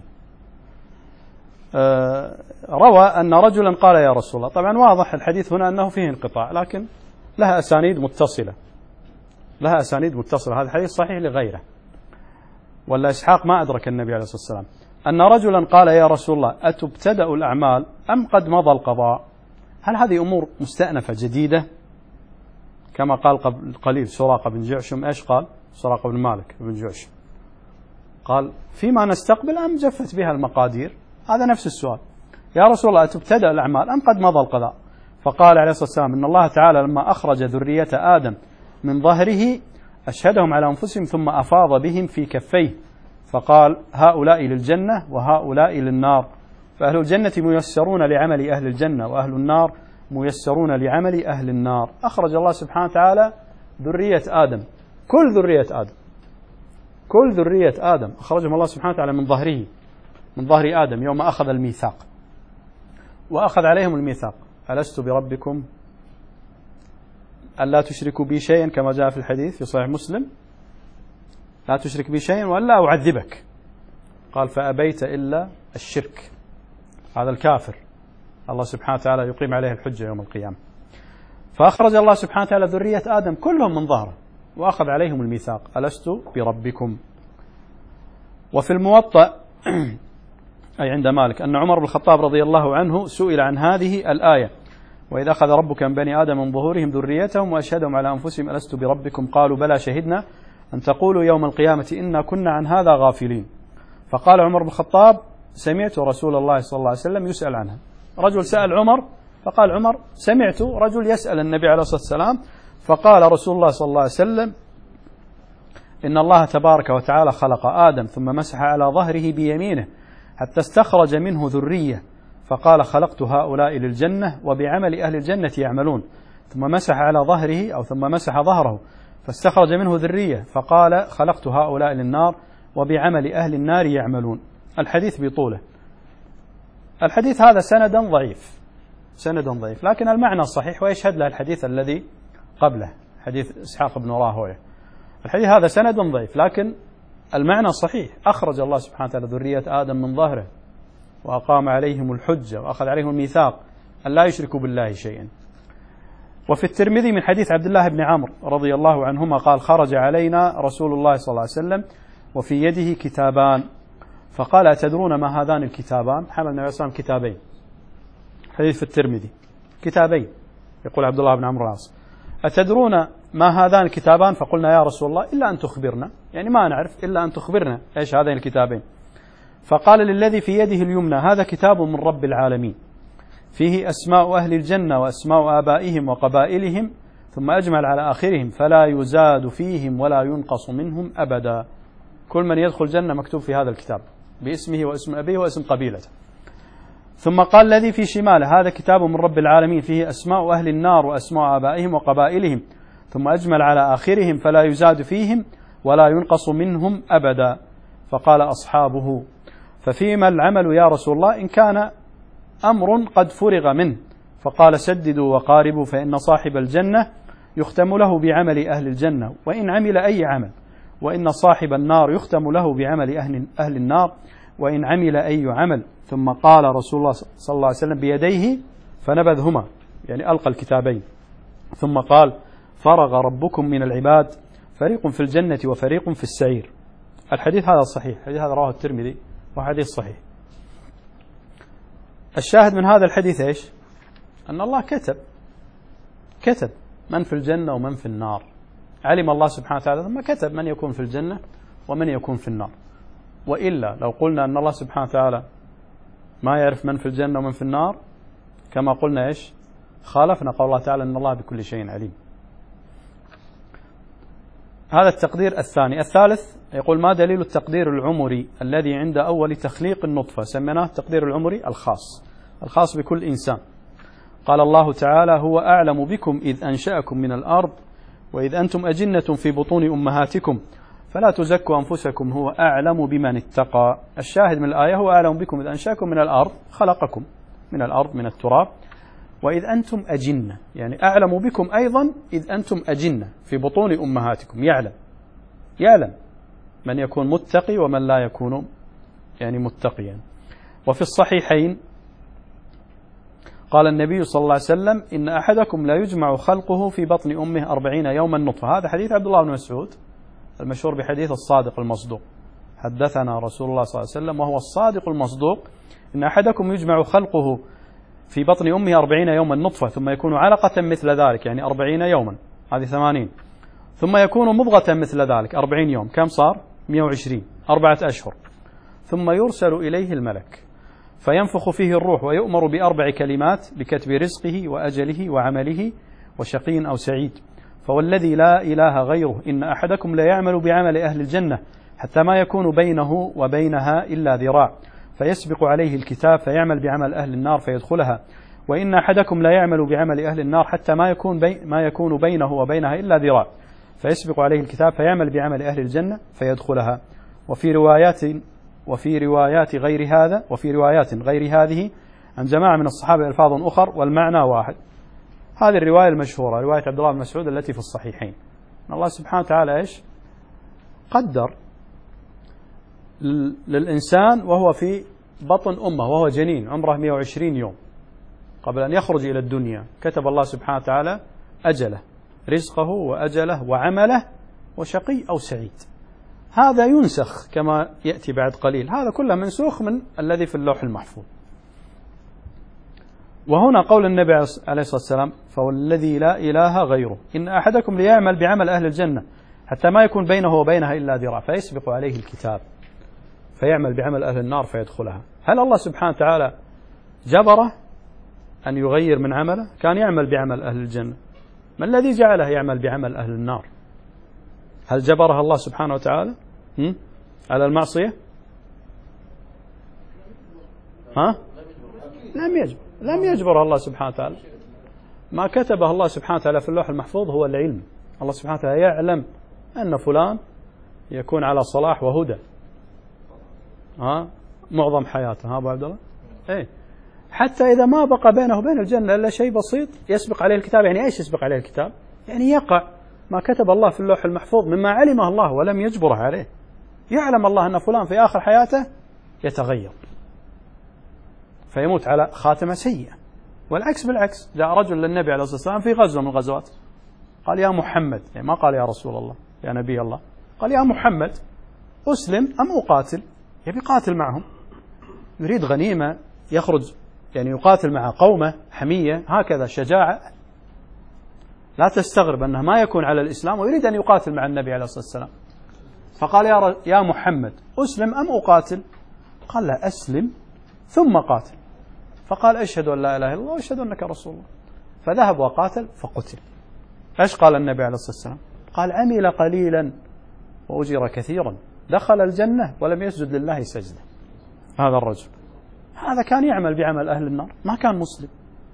روى أن رجلا قال: يا رسول الله. طبعا واضح الحديث هنا أنه فيه انقطاع، لكن لها أسانيد متصلة، لها أسانيد متصلة. هذا الحديث صحيح لغيره، ولا إسحاق ما أدرك النبي عليه الصلاة والسلام. أن رجلا قال: يا رسول الله، أتبتدأ الأعمال أم قد مضى القضاء؟ هل هذه أمور مستأنفة جديدة كما قال قبل قليل سراقة بن جعشم؟ إيش قال سراقة بن مالك بن جعشم؟ قال: فيما نستقبل أم جفت بها المقادير؟ هذا نفس السؤال. يا رسول الله، أتبتدأ الأعمال أم قد مضى القضاء؟ فقال عليه الصلاة والسلام: إن الله تعالى لما أخرج ذرية آدم من ظهره أشهدهم على أنفسهم ثم أفاض بهم في كفيه فقال: هؤلاء للجنة وهؤلاء للنار، فأهل الجنة ميسرون لعمل أهل الجنة وأهل النار ميسرون لعمل أهل النار. أخرج الله سبحانه وتعالى ذرية آدم، كل ذرية آدم، كل ذرية آدم أخرجهم الله سبحانه وتعالى من ظهره، من ظهر آدم يوم أخذ الميثاق، وأخذ عليهم الميثاق: ألست بربكم ألا تشركوا بي شيئا، كما جاء في الحديث في صحيح مسلم: لا تشرك بي شيئا وألا أعذبك. قال: فأبيت إلا الشرك. هذا الكافر الله سبحانه وتعالى يقيم عليه الحجة يوم القيامة. فأخرج الله سبحانه وتعالى ذرية آدم كلهم من ظهره وأخذ عليهم الميثاق: ألست بربكم. وفي الموطأ أي عند مالك أن عمر بن الخطاب رضي الله عنه سئل عن هذه الآية: وإذا أخذ ربك من بني آدم من ظهورهم ذريتهم وأشهدهم على أنفسهم ألست بربكم قالوا بلى شهدنا أن تقولوا يوم القيامة إنا كنا عن هذا غافلين. فقال عمر بن الخطاب: سمعت رسول الله صلى الله عليه وسلم يسأل عنها. رجل سأل عمر، فقال عمر: سمعت رجل يسأل النبي عليه الصلاة والسلام. فقال رسول الله صلى الله عليه وسلم: إن الله تبارك وتعالى خلق آدم ثم مسح على ظهره بيمينه حتى استخرج منه ذرية، فقال: خلقت هؤلاء للجنة وبعمل أهل الجنة يعملون، ثم مسح على ظهره أو ثم مسح ظهره فاستخرج منه ذرية، فقال: خلقت هؤلاء للنار وبعمل أهل النار يعملون. الحديث بطوله. الحديث هذا سندا ضعيف، سند ضعيف، لكن المعنى صحيح، ويشهد له الحديث الذي قبله حديث إسحاق بن راهويه. الحديث هذا سند ضعيف لكن المعنى صحيح. أخرج الله سبحانه وتعالى ذرية آدم من ظهره وأقام عليهم الحجة وأخذ عليهم الميثاق أن لا يشركوا بالله شيئا. وفي الترمذي من حديث عبد الله بن عمرو رضي الله عنهما قال: خرج علينا رسول الله صلى الله عليه وسلم وفي يده كتابان، فقال: أتدرون ما هذان الكتابان؟ حمل النبي صلى الله عليه وسلم كتابين. حديث في الترمذي كتابين، يقول عبد الله بن عمرو العاص: أتدرون ما هذان الكتابان؟ فقلنا: يا رسول الله إلا أن تخبرنا، يعني ما نعرف إلا أن تخبرنا إيش هذين الكتابين. فقال للذي في يده اليمنى: هذا كتاب من رب العالمين فيه أسماء أهل الجنة وأسماء آبائهم وقبائلهم، ثم أجمل على آخرهم فلا يزاد فيهم ولا ينقص منهم أبدا. كل من يدخل الجنة مكتوب في هذا الكتاب باسمه واسم أبيه واسم قبيلته. ثم قال الذي في شماله: هذا كتاب من رب العالمين فيه أسماء أهل النار وأسماء آبائهم وقبائلهم، ثم أجمل على آخرهم فلا يزاد فيهم ولا ينقص منهم أبدا. فقال أصحابه: ففيما العمل يا رسول الله إن كان أمر قد فرغ منه؟ فقال: سددوا وقاربوا، فإن صاحب الجنة يختم له بعمل أهل الجنة وإن عمل أي عمل، وإن صاحب النار يختم له بعمل أهل النار وإن عمل أي عمل. ثم قال رسول الله صلى الله عليه وسلم بيديه فنبذهما، يعني ألقى الكتابين، ثم قال: فرغ ربكم من العباد، فريق في الجنة وفريق في السعير. الحديث هذا صحيح، الحديث هذا رواه الترمذي وحديث صحيح. الشاهد من هذا الحديث إيش؟ أن الله كتب من في الجنة ومن في النار، علم الله سبحانه وتعالى ثم كتب من يكون في الجنة ومن يكون في النار. وإلا لو قلنا أن الله سبحانه وتعالى ما يعرف من في الجنة ومن في النار، كما قلنا إيش؟ خالفنا قول الله تعالى أن الله بكل شيء عليم. هذا التقدير الثاني. الثالث يقول: ما دليل التقدير العمري الذي عند أول تخليق النطفة؟ سميناه التقدير العمري الخاص بكل إنسان. قال الله تعالى: هو أعلم بكم إذ أنشأكم من الأرض وإذ أنتم أجنة في بطون أمهاتكم فلا تزكوا أنفسكم هو أعلم بمن اتقى. الشاهد من الآية: هو أعلم بكم إذ أنشأكم من الأرض، خلقكم من الأرض من التراب، وإذ أنتم أجنة، يعني أعلم بكم أيضا إذ أنتم أجنة في بطون أمهاتكم. يعلم من يكون متقي ومن لا يكون يعني متقيا. وفي الصحيحين قال النبي صلى الله عليه وسلم: إن أحدكم لا يجمع خلقه في بطن أمه 40 يوما نطفة. هذا حديث عبد الله بن مسعود المشهور بحديث الصادق المصدوق. حدثنا رسول الله صلى الله عليه وسلم وهو الصادق المصدوق: إن أحدكم يجمع خلقه في بطن أمه 40 يوما نطفة ثم يكون علقة مثل ذلك، يعني 40 يوما، هذه 80، ثم يكون مضغة مثل ذلك 40 يوم، كم صار؟ 120، 4 أشهر. ثم يرسل إليه الملك فينفخ فيه الروح ويؤمر ب4 كلمات بكتب رزقه وأجله وعمله وشقي أو سعيد. فوالذي لا إله غيره إن أحدكم لا يعمل بعمل أهل الجنة حتى ما يكون بينه وبينها إلا ذراع، فيسبق عليه الكتاب فيعمل بعمل أهل النار فيدخلها، وإن أحدكم لا يعمل بعمل أهل النار حتى ما يكون بينه وبينها إلا ذراع، فيسبق عليه الكتاب فيعمل بعمل أهل الجنة فيدخلها. وفي روايات غير هذه عن جماعة من الصحابة ألفاظ أخر والمعنى واحد. هذه الرواية المشهورة رواية عبد الله بن مسعود التي في الصحيحين. الله سبحانه وتعالى إيش؟ قدر للإنسان وهو في بطن أمه وهو جنين عمره 120 يوم قبل أن يخرج إلى الدنيا، كتب الله سبحانه وتعالى أجله، رزقه وأجله وعمله وشقي أو سعيد. هذا ينسخ كما يأتي بعد قليل، هذا كله منسوخ من الذي في اللوح المحفوظ. وهنا قول النبي عليه الصلاة والسلام: فوالذي لا إله غيره إن أحدكم ليعمل بعمل أهل الجنة حتى ما يكون بينه وبينها إلا ذراع، فيسبق عليه الكتاب فيعمل بعمل أهل النار فيدخلها. هل الله سبحانه وتعالى جبره أن يغير من عمله؟ كان يعمل بعمل أهل الجنة، ما الذي جعله يعمل بعمل أهل النار؟ هل جبره الله سبحانه وتعالى على المعصية؟ لم يجبر الله سبحانه وتعالى. ما كتبه الله سبحانه وتعالى في اللوح المحفوظ هو العلم. الله سبحانه وتعالى يعلم أن فلان يكون على صلاح وهدى معظم حياته. أبو عبد الله حتى إذا ما بقى بينه وبين الجنة إلا شيء بسيط يسبق عليه الكتاب. يعني إيش يسبق عليه الكتاب؟ يعني يقع ما كتب الله في اللوح المحفوظ مما علمه الله ولم يجبره عليه. يعلم الله أن فلان في آخر حياته يتغير فيموت على خاتمة سيئة، والعكس بالعكس. جاء رجل للنبي عليه الصلاة والسلام في غزوة من الغزوات قال يا محمد، يعني ما قال يا رسول الله يا نبي الله، قال يا محمد أسلم أم أقاتل؟ يبي قاتل معهم، يريد غنيمة، يخرج يعني يقاتل مع قومه حمية، هكذا شجاعة. لا تستغرب أنه ما يكون على الإسلام ويريد أن يقاتل مع النبي عليه الصلاة والسلام. فقال يا محمد أسلم أم أقاتل؟ قال لا، أسلم ثم قاتل. فقال أشهد أن لا إله إلا الله وأشهد أنك رسول الله. فذهب وقاتل فقتل. إيش قال النبي عليه الصلاة والسلام؟ قال عمل قليلا وأجر كثيرا، دخل الجنة ولم يسجد لله سجدة. هذا الرجل هذا كان يعمل بعمل أهل النار، ما كان مسلم،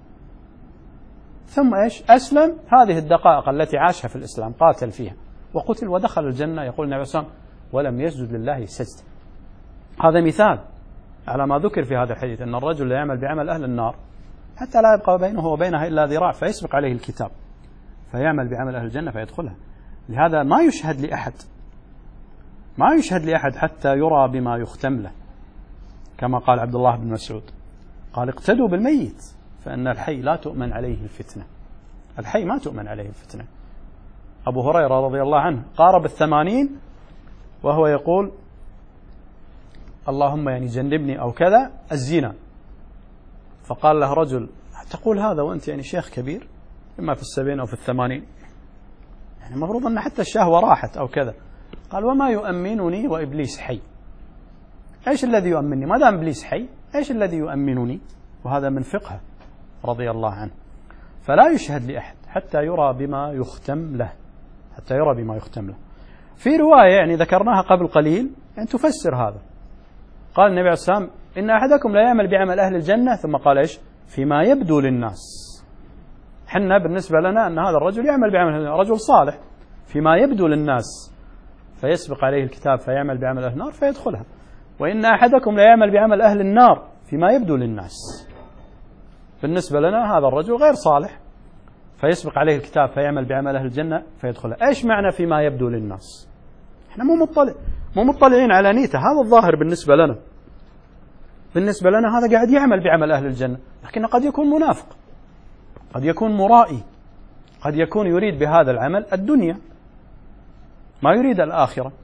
ثم إيش أسلم. هذه الدقائق التي عاشها في الإسلام قاتل فيها وقتل ودخل الجنة. يقول النبي صلى الله عليه وسلم ولم يسجد لله سجدة. هذا مثال على ما ذكر في هذا الحديث، أن الرجل لا يعمل بعمل أهل النار حتى لا يبقى بينه وبينها إلا ذراع فيسبق عليه الكتاب فيعمل بعمل أهل الجنة فيدخلها. لهذا ما يشهد لأحد، ما يشهد لأحد حتى يرى بما يختم له، كما قال عبد الله بن مسعود قال اقتدوا بالميت فإن الحي لا تؤمن عليه الفتنة. الحي ما تؤمن عليه الفتنة. أبو هريرة رضي الله عنه قارب 80 وهو يقول اللهم يعني جنبني أو كذا الزنا. فقال له رجل تقول هذا وأنت يعني شيخ كبير، إما في 70 أو في 80، يعني المفروض أن حتى الشهوة راحت أو كذا. قال وما يؤمنني وإبليس حي. إيش الذي يؤمنني ما دام إبليس حي؟ إيش الذي يؤمنني؟ وهذا من فقهه رضي الله عنه. فلا يشهد لأحد حتى يرى بما يختم له، حتى يرى بما يختم له. في رواية يعني ذكرناها قبل قليل يعني تفسر هذا. قال النبي عليه الصلاة والسلام إن أحدكم لا يعمل بعمل أهل الجنة، ثم قال إيش فيما يبدو للناس. حنا بالنسبة لنا أن هذا الرجل يعمل بعمل رجل صالح فيما يبدو للناس فيسبق عليه الكتاب فيعمل بعمل أهل النار فيدخلها. وإن أحدكم لا يعمل بعمل أهل النار فيما يبدو للناس. بالنسبة لنا هذا الرجل غير صالح فيسبق عليه الكتاب فيعمل بعمل أهل الجنة فيدخلها. إيش معنى فيما يبدو للناس؟ إحنا مو مطلعين على نيته. هذا الظاهر بالنسبة لنا. بالنسبة لنا هذا قاعد يعمل بعمل أهل الجنة، لكن قد يكون منافق، قد يكون مرائي، قد يكون يريد بهذا العمل الدنيا ما يريد الآخرة.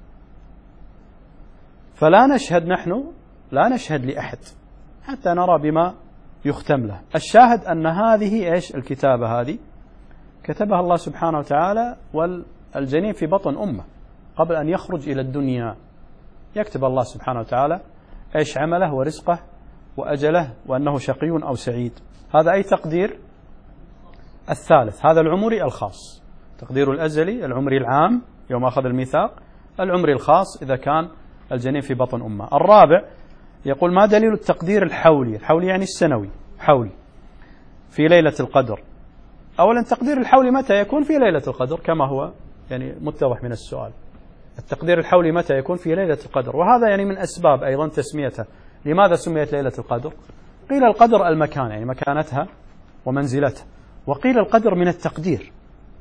فلا نشهد نحن، لا نشهد لأحد حتى نرى بما يختم له. الشاهد أن هذه إيش الكتابة هذه كتبها الله سبحانه وتعالى، والجنين في بطن أمه قبل أن يخرج إلى الدنيا يكتب الله سبحانه وتعالى إيش عمله ورزقه وأجله وأنه شقي أو سعيد. هذا أي تقدير الثالث. هذا العمري الخاص، تقدير الأزلي العمري العام يوم أخذ الميثاق، العمري الخاص إذا كان الجنين في بطن أمه. الرابع يقول ما دليل التقدير الحولي؟ الحولي يعني السنوي، حولي في ليلة القدر. أولا تقدير الحولي متى يكون؟ في ليلة القدر كما هو يعني متضح من السؤال. التقدير الحولي متى يكون؟ في ليلة القدر. وهذا يعني من أسباب أيضا تسميتها. لماذا سميت ليلة القدر؟ قيل القدر المكان يعني مكانتها ومنزلتها، وقيل القدر من التقدير،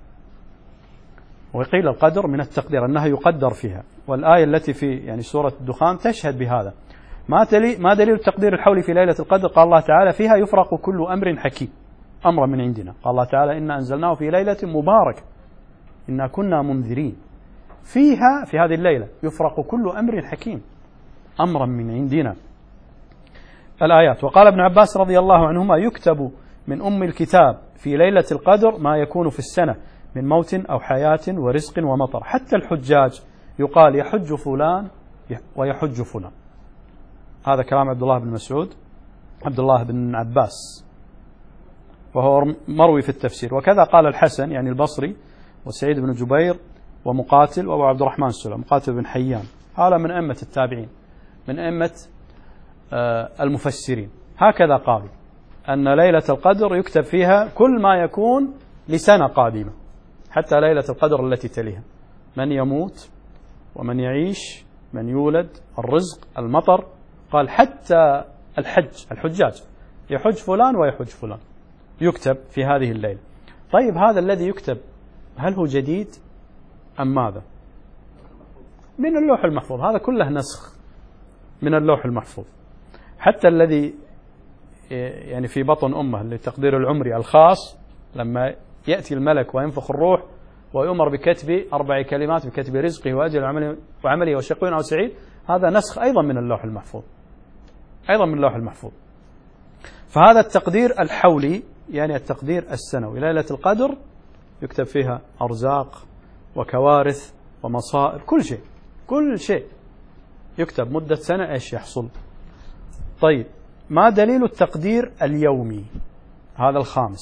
وقيل القدر من التقدير أنها يقدر فيها. والآية التي في يعني سورة الدخان تشهد بهذا. ما دليل التقدير الحولي في ليلة القدر؟ قال الله تعالى فيها يفرق كل أمر حكيم أمرا من عندنا. قال الله تعالى إنا أنزلناه في ليلة مباركة إنا كنا منذرين فيها، في هذه الليلة يفرق كل أمر حكيم أمرا من عندنا. الآيات. وقال ابن عباس رضي الله عنهما يكتب من أم الكتاب في ليلة القدر ما يكون في السنة من موت أو حياة ورزق ومطر. حتى الحجاج يقال يحج فلان ويحج فلان. هذا كلام عبد الله بن مسعود، عبد الله بن عباس، وهو مروي في التفسير. وكذا قال الحسن يعني البصري وسعيد بن جبير ومقاتل وأبو عبد الرحمن السلمي، مقاتل بن حيان. هذا من أئمة التابعين، من أئمة المفسرين. هكذا قالوا أن ليلة القدر يكتب فيها كل ما يكون لسنة قادمة، حتى ليلة القدر التي تليها، من يموت ومن يعيش، من يولد، الرزق، المطر. قال حتى الحجاج يحج فلان ويحج فلان، يكتب في هذه الليلة. طيب هذا الذي يكتب هل هو جديد أم ماذا؟ من اللوح المحفوظ، هذا كله نسخ من اللوح المحفوظ. حتى الذي يعني في بطن أمه لتقدير العمري الخاص، لما يأتي الملك وينفخ الروح ويؤمر بكتب 4 كلمات بكتب رزقه وأجل وعمله وشقي أو سعيد، هذا نسخ أيضا من اللوح المحفوظ، أيضا من اللوح المحفوظ. فهذا التقدير الحولي يعني التقدير السنوي. ليلة القدر يكتب فيها أرزاق وكوارث ومصائب، كل شيء يكتب مدة سنة إيش يحصل. طيب ما دليل التقدير اليومي؟ هذا الخامس.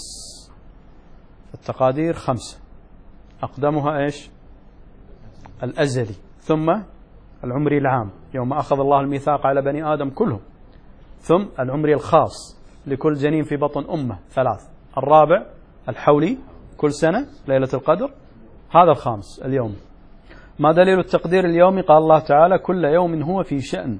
التقادير 5، أقدمها إيش؟ الأزلي، ثم العمري العام يوم أخذ الله الميثاق على بني آدم كلهم، ثم العمري الخاص لكل جنين في بطن أمه 3، الرابع الحولي كل سنة ليلة القدر، هذا الخامس اليوم. ما دليل التقدير اليومي؟ قال الله تعالى كل يوم هو في شأن.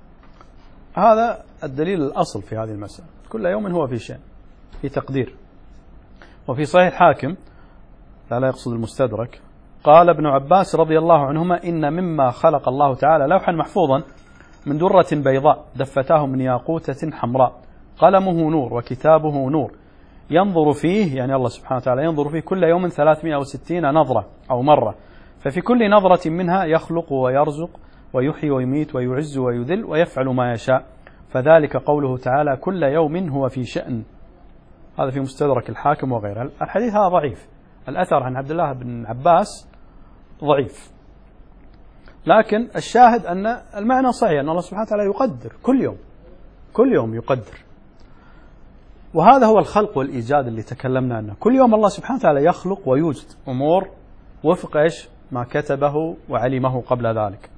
هذا الدليل الأصل في هذه المسألة، كل يوم هو في شأن، في تقدير. وفي صحيح الحاكم، لا يقصد المستدرك، قال ابن عباس رضي الله عنهما إن مما خلق الله تعالى لوحا محفوظا من درة بيضاء دفتاه من ياقوتة حمراء، قلمه نور وكتابه نور، ينظر فيه يعني الله سبحانه وتعالى ينظر فيه كل يوم 360 نظرة أو مرة، ففي كل نظرة منها يخلق ويرزق ويحيي ويميت ويعز ويذل ويفعل ما يشاء، فذلك قوله تعالى كل يوم هو في شأن. هذا في مستدرك الحاكم وغيره. الحديث هذا ضعيف، الأثر عن عبد الله بن عباس ضعيف، لكن الشاهد أن المعنى صحيح، أن الله سبحانه وتعالى يقدر كل يوم يقدر. وهذا هو الخلق والإيجاد اللي تكلمنا عنه. كل يوم الله سبحانه وتعالى يخلق ويوجد أمور وفق إيش ما كتبه وعلمه قبل ذلك.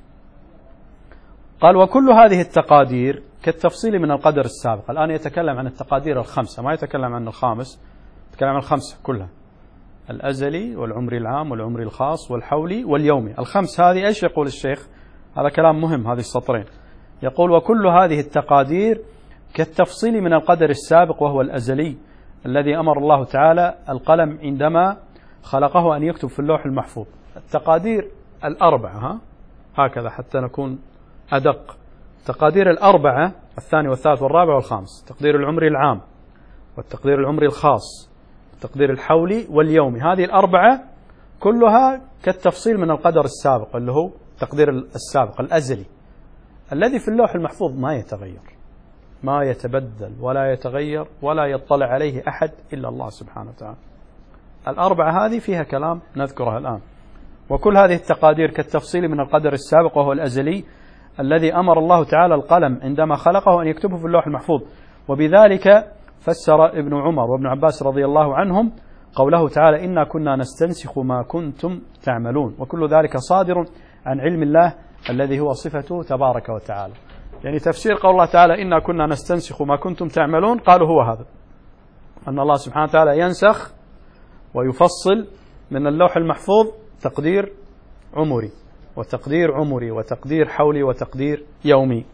قال وكل هذه التقادير كالتفصيل من القدر السابق. الآن يتكلم عن التقادير ال5، ما يتكلم عن الخامس، يتكلم عن ال5 كلها، الأزلي والعمري العام والعمري الخاص والحولي واليومي. ال5 هذه إيش يقول الشيخ؟ هذا كلام مهم، هذه السطرين. يقول وكل هذه التقادير كالتفصيل من القدر السابق وهو الأزلي الذي أمر الله تعالى القلم عندما خلقه أن يكتب في اللوح المحفوظ. التقادير ال4 هكذا حتى نكون أدق. تقادير ال4 الثاني والثالث والرابع والخامس، تقدير العمري العام والتقدير العمري الخاص والتقدير الحولي واليومي، هذه ال4 كلها كالتفصيل من القدر السابق اللي هو التقدير السابق الأزلي الذي في اللوح المحفوظ ما يتغير، ما يتبدل ولا يتغير ولا يطلع عليه أحد إلا الله سبحانه وتعالى. ال4 هذه فيها كلام نذكرها الآن. وكل هذه التقادير كالتفصيل من القدر السابق وهو الأزلي الذي أمر الله تعالى القلم عندما خلقه أن يكتبه في اللوح المحفوظ. وبذلك فسر ابن عمر وابن عباس رضي الله عنهم قوله تعالى إنا كنا نستنسخ ما كنتم تعملون، وكل ذلك صادر عن علم الله الذي هو صفته تبارك وتعالى. يعني تفسير قول الله تعالى إنا كنا نستنسخ ما كنتم تعملون، قالوا هو هذا، أن الله سبحانه وتعالى ينسخ ويفصل من اللوح المحفوظ تقدير عمري وتقدير عمري وتقدير حولي وتقدير يومي.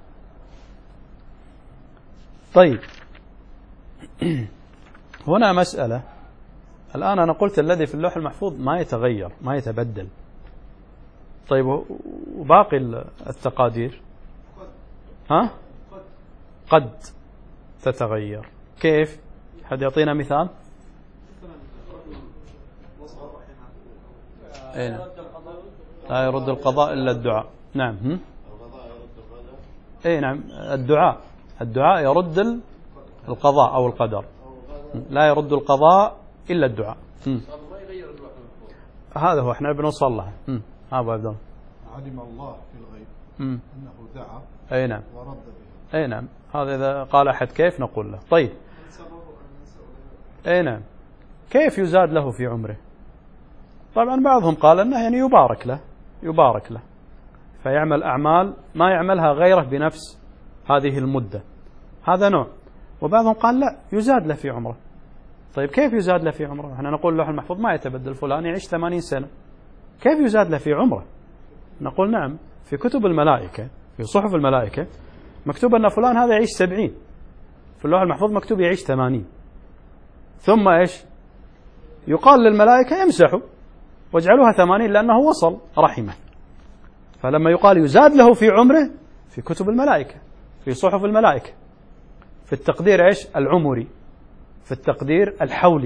طيب هنا مسألة. الآن أنا قلت الذي في اللوح المحفوظ ما يتغير ما يتبدل. طيب وباقي التقادير قد تتغير. كيف؟ حد يعطينا مثال؟ لا يرد القضاء إلا الدعاء. نعم. نعم الدعاء يرد القضاء أو القدر، لا يرد القضاء إلا الدعاء. هذا هو احنا بنوصل له. أبو عبد الله علم الله في الغيب أنه دعا نعم ورد به. نعم هذا إذا قال أحد كيف نقول له. طيب نعم كيف يزاد له في عمره؟ طبعا بعضهم قال أنه يعني يبارك له فيعمل أعمال ما يعملها غيره بنفس هذه المدة، هذا نوع. وبعضهم قال لا يزاد له في عمره. طيب كيف يزاد له في عمره؟ احنا نقول اللوح المحفوظ ما يتبدل، فلان يعيش 80 سنة، كيف يزاد له في عمره؟ نقول نعم في كتب الملائكة في صحف الملائكة مكتوب أن فلان هذا يعيش 70، في اللوح المحفوظ مكتوب يعيش 80. ثم إيش يقال للملائكة امسحوا واجعلوها 80 لأنه وصل رحمه. فلما يقال يزاد له في عمره في كتب الملائكة، في صحف الملائكة، في التقدير إيش العمري، في التقدير الحولي.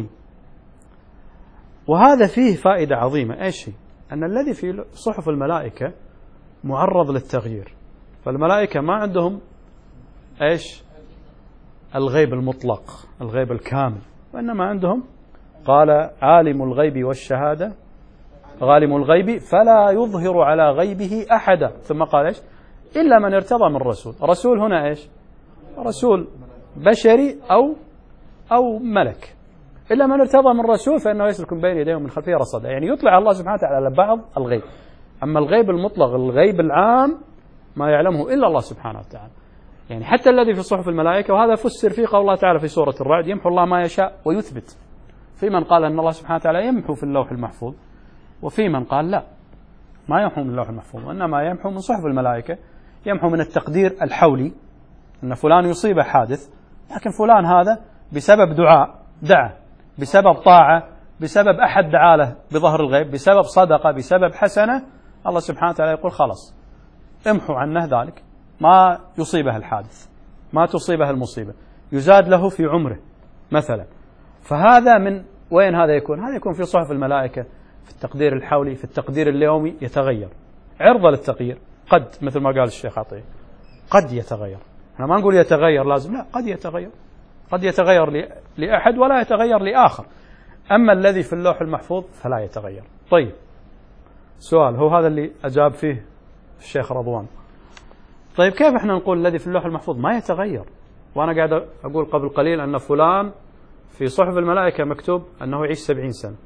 وهذا فيه فائدة عظيمة. إيش هي؟ أن الذي في صحف الملائكة معرض للتغيير. فالملائكة ما عندهم إيش الغيب المطلق، الغيب الكامل، وإنما عندهم قال عالم الغيب والشهادة غالم الغيب فلا يظهر على غيبه أحدا. ثم قال إيش إلا من ارتضى من رسول. رسول هنا إيش رسول بشري أو ملك. إلا من ارتضى من رسول فإنه يسلك من بين يديه ومن خلفه رصدا. يعني يطلع الله سبحانه وتعالى على بعض الغيب، أما الغيب المطلق الغيب العام ما يعلمه إلا الله سبحانه وتعالى. يعني حتى الذي في صحف الملائكة، وهذا فسر فيه قول الله تعالى في سورة الرعد يمحو الله ما يشاء ويثبت. في من قال أن الله سبحانه وتعالى يمحو في اللوح المحفوظ، وفي من قال لا، ما يمحو من اللوح المحفوظ وإنما يمحو من صحف الملائكة، يمحو من التقدير الحولي أن فلان يصيب حادث، لكن فلان هذا بسبب دعا بسبب طاعة، بسبب أحد دعاله بظهر الغيب، بسبب صدقة، بسبب حسنة، الله سبحانه وتعالى يقول خلاص امحو عنه ذلك، ما يصيبه الحادث، ما تصيبه المصيبة، يزاد له في عمره مثلا. فهذا من وين هذا يكون؟ هذا يكون في صحف الملائكة، في التقدير الحولي، في التقدير اليومي يتغير عرضة للتغيير. قد مثل ما قال الشيخ عطية قد يتغير، احنا ما نقول يتغير لازم، لا، قد يتغير، قد يتغير لأحد ولا يتغير لآخر. أما الذي في اللوح المحفوظ فلا يتغير. طيب سؤال، هو هذا اللي أجاب فيه الشيخ رضوان. طيب كيف احنا نقول الذي في اللوح المحفوظ ما يتغير، وأنا قاعد أقول قبل قليل أن فلان في صحف الملائكة مكتوب أنه يعيش 70 سنة،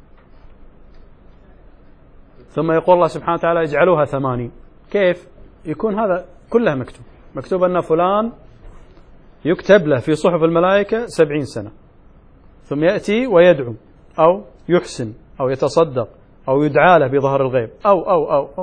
ثم يقول الله سبحانه وتعالى اجعلوها 80. كيف يكون هذا كله مكتوب أن فلان يكتب له في صحف الملائكة 70 سنة، ثم يأتي ويدعو أو يحسن أو يتصدق أو يدعى له بظهر الغيب أو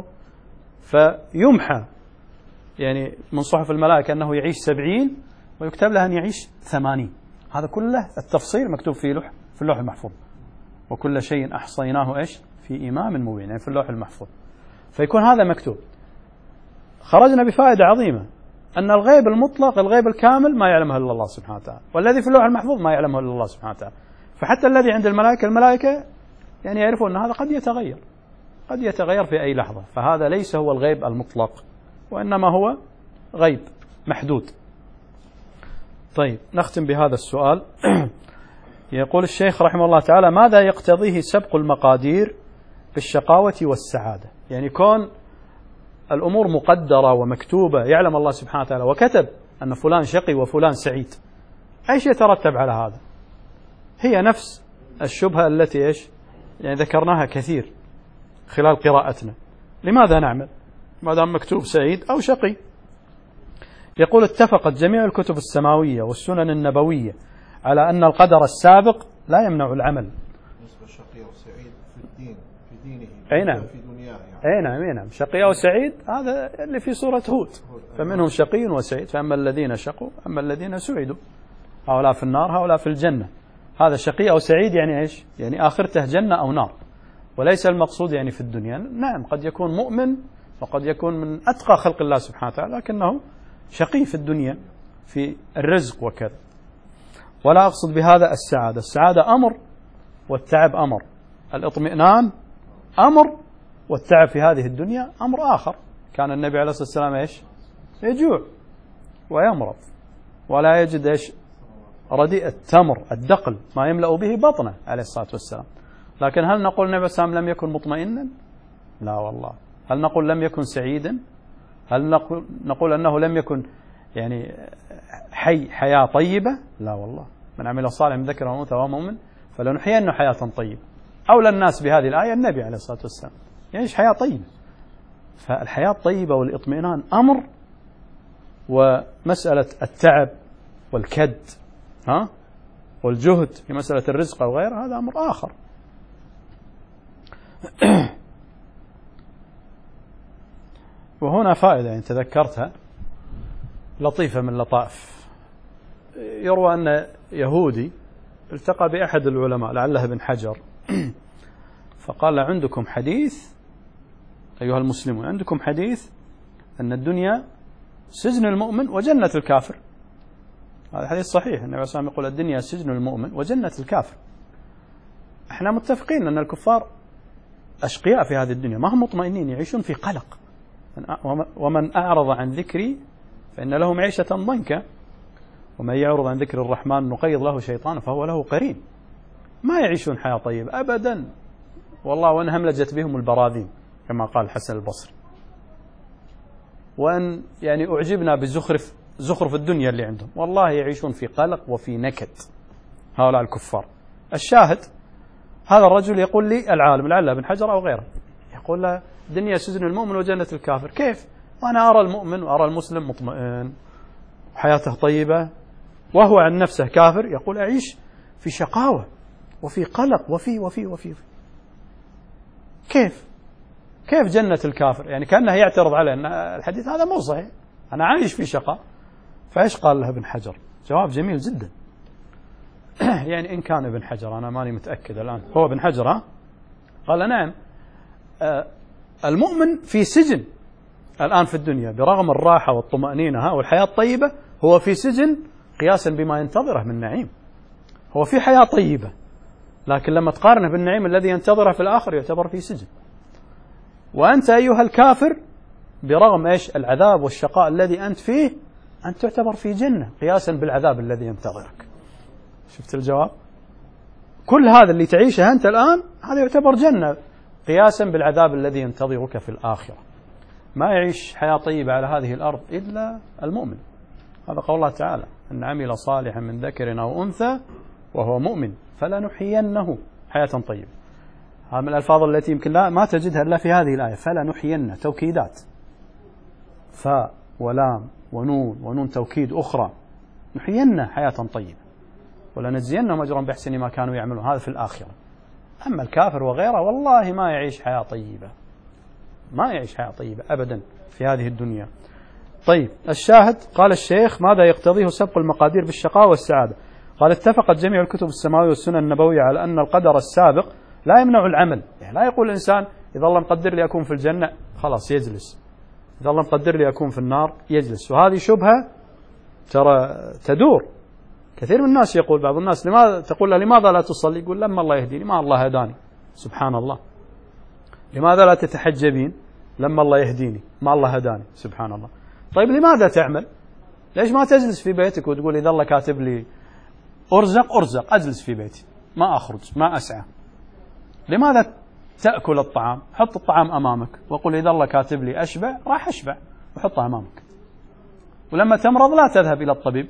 فيمحى يعني من صحف الملائكة أنه يعيش 70 ويكتب له أن يعيش 80. هذا كله التفصيل مكتوب في اللوح المحفوظ. وكل شيء أحصيناه إيش في إمام مبين، يعني في اللوح المحفوظ. فيكون هذا مكتوب. خرجنا بفائدة عظيمة أن الغيب المطلق الغيب الكامل ما يعلمه إلا الله سبحانه وتعالى، والذي في اللوح المحفوظ ما يعلمه إلا الله سبحانه وتعالى. فحتى الذي عند الملائكة يعني يعرفون أن هذا قد يتغير في أي لحظة. فهذا ليس هو الغيب المطلق، وإنما هو غيب محدود. طيب نختم بهذا السؤال. يقول الشيخ رحمه الله تعالى: ماذا يقتضيه سبق المقادير بالشقاوة والسعادة؟ يعني كون الأمور مقدرة ومكتوبة، يعلم الله سبحانه وتعالى وكتب أن فلان شقي وفلان سعيد، أيش يترتب على هذا؟ هي نفس الشبهة التي يعني ذكرناها كثير خلال قراءتنا. لماذا نعمل ما دام مكتوب سعيد أو شقي؟ يقول: اتفقت جميع الكتب السماوية والسنن النبوية على أن القدر السابق لا يمنع العمل. بالنسبة شقي أو سعيد في الدين في دينه أي نعم، في دنياه يعني. أي نعم، شقي أو سعيد هذا اللي في سورة هود، فمنهم شقي وسعيد، فأما الذين شقوا أما الذين سعدوا، هؤلاء في النار هؤلاء في الجنة. هذا شقي أو سعيد يعني إيش؟ يعني آخرته جنة أو نار، وليس المقصود يعني في الدنيا. نعم قد يكون مؤمن وقد يكون من أتقى خلق الله سبحانه وتعالى، لكنه شقي في الدنيا في الرزق وكذا. ولا أقصد بهذا السعادة. السعادة أمر والتعب أمر، الاطمئنان أمر والتعب في هذه الدنيا أمر آخر. كان النبي عليه الصلاة والسلام إيش؟ يجوع ويمرض ولا يجد إيش؟ رديء التمر الدقل ما يملأ به بطنه عليه الصلاة والسلام. لكن هل نقول النبي صلى الله عليه وسلم لم يكن مطمئنا؟ لا والله. هل نقول لم يكن سعيدا؟ هل نقول أنه لم يكن يعني حياة طيبة؟ لا والله. من عمل صالح من ذكر أو أنثى وهو مؤمن فلنحيينه حياة طيبة. أولى الناس بهذه الآية النبي عليه الصلاة والسلام، يعيش حياة طيبة. فالحياة الطيبة والإطمئنان أمر، ومسألة التعب والكد والجهد في مسألة الرزق أو غيره هذا أمر آخر. وهنا فائدة يعني تذكرتها لطيفة من لطائف يروى أن يهودي التقى بأحد العلماء لعله ابن حجر فقال عندكم حديث أيها المسلمون، عندكم حديث أن الدنيا سجن المؤمن وجنة الكافر. هذا حديث صحيح، النبي صلى الله عليه وسلم يقول الدنيا سجن المؤمن وجنة الكافر. احنا متفقين أن الكفار أشقياء في هذه الدنيا، ما هم مطمئنين، يعيشون في قلق. ومن أعرض عن ذكري فإن له معيشة ضنكا ومن يعرض عن ذكر الرحمن نقيض له شيطان فهو له قرين. ما يعيشون حياة طيبة أبدا، والله وإن هملجت بهم البراذين كما قال الحسن البصري، وأن يعني أعجبنا بزخرف الدنيا اللي عندهم، والله يعيشون في قلق وفي نكد هؤلاء الكفار. الشاهد هذا الرجل يقول لي العالم لعله ابن حجر أو غيره يقول له الدنيا سجن المؤمن وجنة الكافر. كيف وأنا أرى المؤمن وأرى المسلم مطمئن وحياته طيبة وهو عن نفسه كافر؟ يقول أعيش في شقاوة وفي قلق وفي كيف جنة الكافر؟ يعني كأنه يعترض عليه أن الحديث هذا مو صحيح، أنا عايش في شقاء. فإيش قال له ابن حجر؟ جواب جميل جدا. يعني إن كان ابن حجر، أنا ماني متأكد الآن، هو ابن حجر ها؟ قال نعم، المؤمن في سجن الآن في الدنيا برغم الراحة والطمأنينة والحياة الطيبة، هو في سجن قياسا بما ينتظره من نعيم. هو في حياة طيبة، لكن لما تقارنه بالنعيم الذي ينتظره في الآخر يعتبر في سجن. وأنت أيها الكافر برغم إيش العذاب والشقاء الذي أنت فيه، أنت تعتبر في جنة قياسا بالعذاب الذي ينتظرك. شفت الجواب؟ كل هذا اللي تعيشه أنت الآن هذا يعتبر جنة قياسا بالعذاب الذي ينتظرك في الآخرة. ما يعيش حياة طيبة على هذه الأرض إلا المؤمن. هذا قول الله تعالى أن عمل صالحا من ذكر أو أنثى وهو مؤمن فلنحيينه حياة طيبة. هذه من الألفاظ التي يمكن ما تجدها إلا في هذه الآية. فلنحيينه توكيدات، فاء ولام ونون توكيد أخرى، نحيينه حياة طيبة ولنجزينهم أجرا بأحسن ما كانوا يعملون. هذا في الآخرة. أما الكافر وغيره والله ما يعيش حياة طيبة، ما يعيش حياة طيبة أبدا في هذه الدنيا. طيب الشاهد قال الشيخ ماذا يقتضيه سبق المقادير بالشقاء والسعادة؟ قال اتفقت جميع الكتب السماوية والسنن النبوية على أن القدر السابق لا يمنع العمل. يعني لا يقول الإنسان إذا الله مقدر لي أكون في الجنة خلاص يجلس، إذا الله مقدر لي أكون في النار يجلس. وهذه شبهة ترى تدور. كثير من الناس يقول، بعض الناس لماذا تقول له لماذا لا تصلي؟ يقول لما الله يهديني. ما الله هداني، سبحان الله. لماذا لا تتحجبين؟ لما الله يهديني. ما الله هداني، سبحان الله. طيب لماذا تعمل؟ ليش ما تجلس في بيتك وتقول إذا الله كاتب لي أرزق أجلس في بيتي ما أخرج ما أسعى؟ لماذا تأكل الطعام؟ حط الطعام أمامك وقل إذا الله كاتب لي أشبع راح أشبع وحطها أمامك. ولما تمرض لا تذهب إلى الطبيب،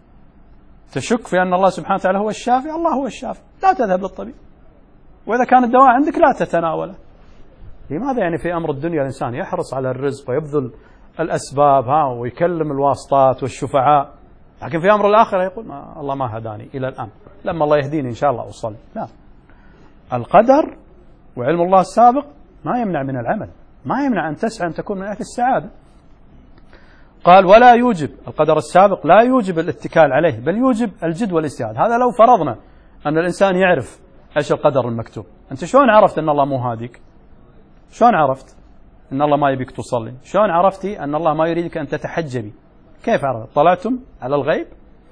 تشك في أن الله سبحانه وتعالى هو الشافي، الله هو الشافي، لا تذهب للطبيب. وإذا كان الدواء عندك لا تتناوله. لماذا؟ يعني في أمر الدنيا الإنسان يحرص على الرزق ويبذل الأسباب ويكلم الواسطات والشفعاء، لكن في أمر الآخرة يقول ما الله ما هداني إلى الآن، لما الله يهديني إن شاء الله أصلي. لا، القدر وعلم الله السابق ما يمنع من العمل، ما يمنع أن تسعى أن تكون من أهل السعادة. قال ولا يوجب القدر السابق لا يوجب الاتكال عليه، بل يوجب الجد والاجتهاد. هذا لو فرضنا أن الإنسان يعرف إيش القدر المكتوب. أنت شلون عرفت أن الله مو هاديك؟ شلون عرفت أن الله ما يبيك تصلي؟ شلون عرفتي أن الله ما يريدك أن تتحجبي؟ كيف عرفت؟ طلعتم على الغيب؟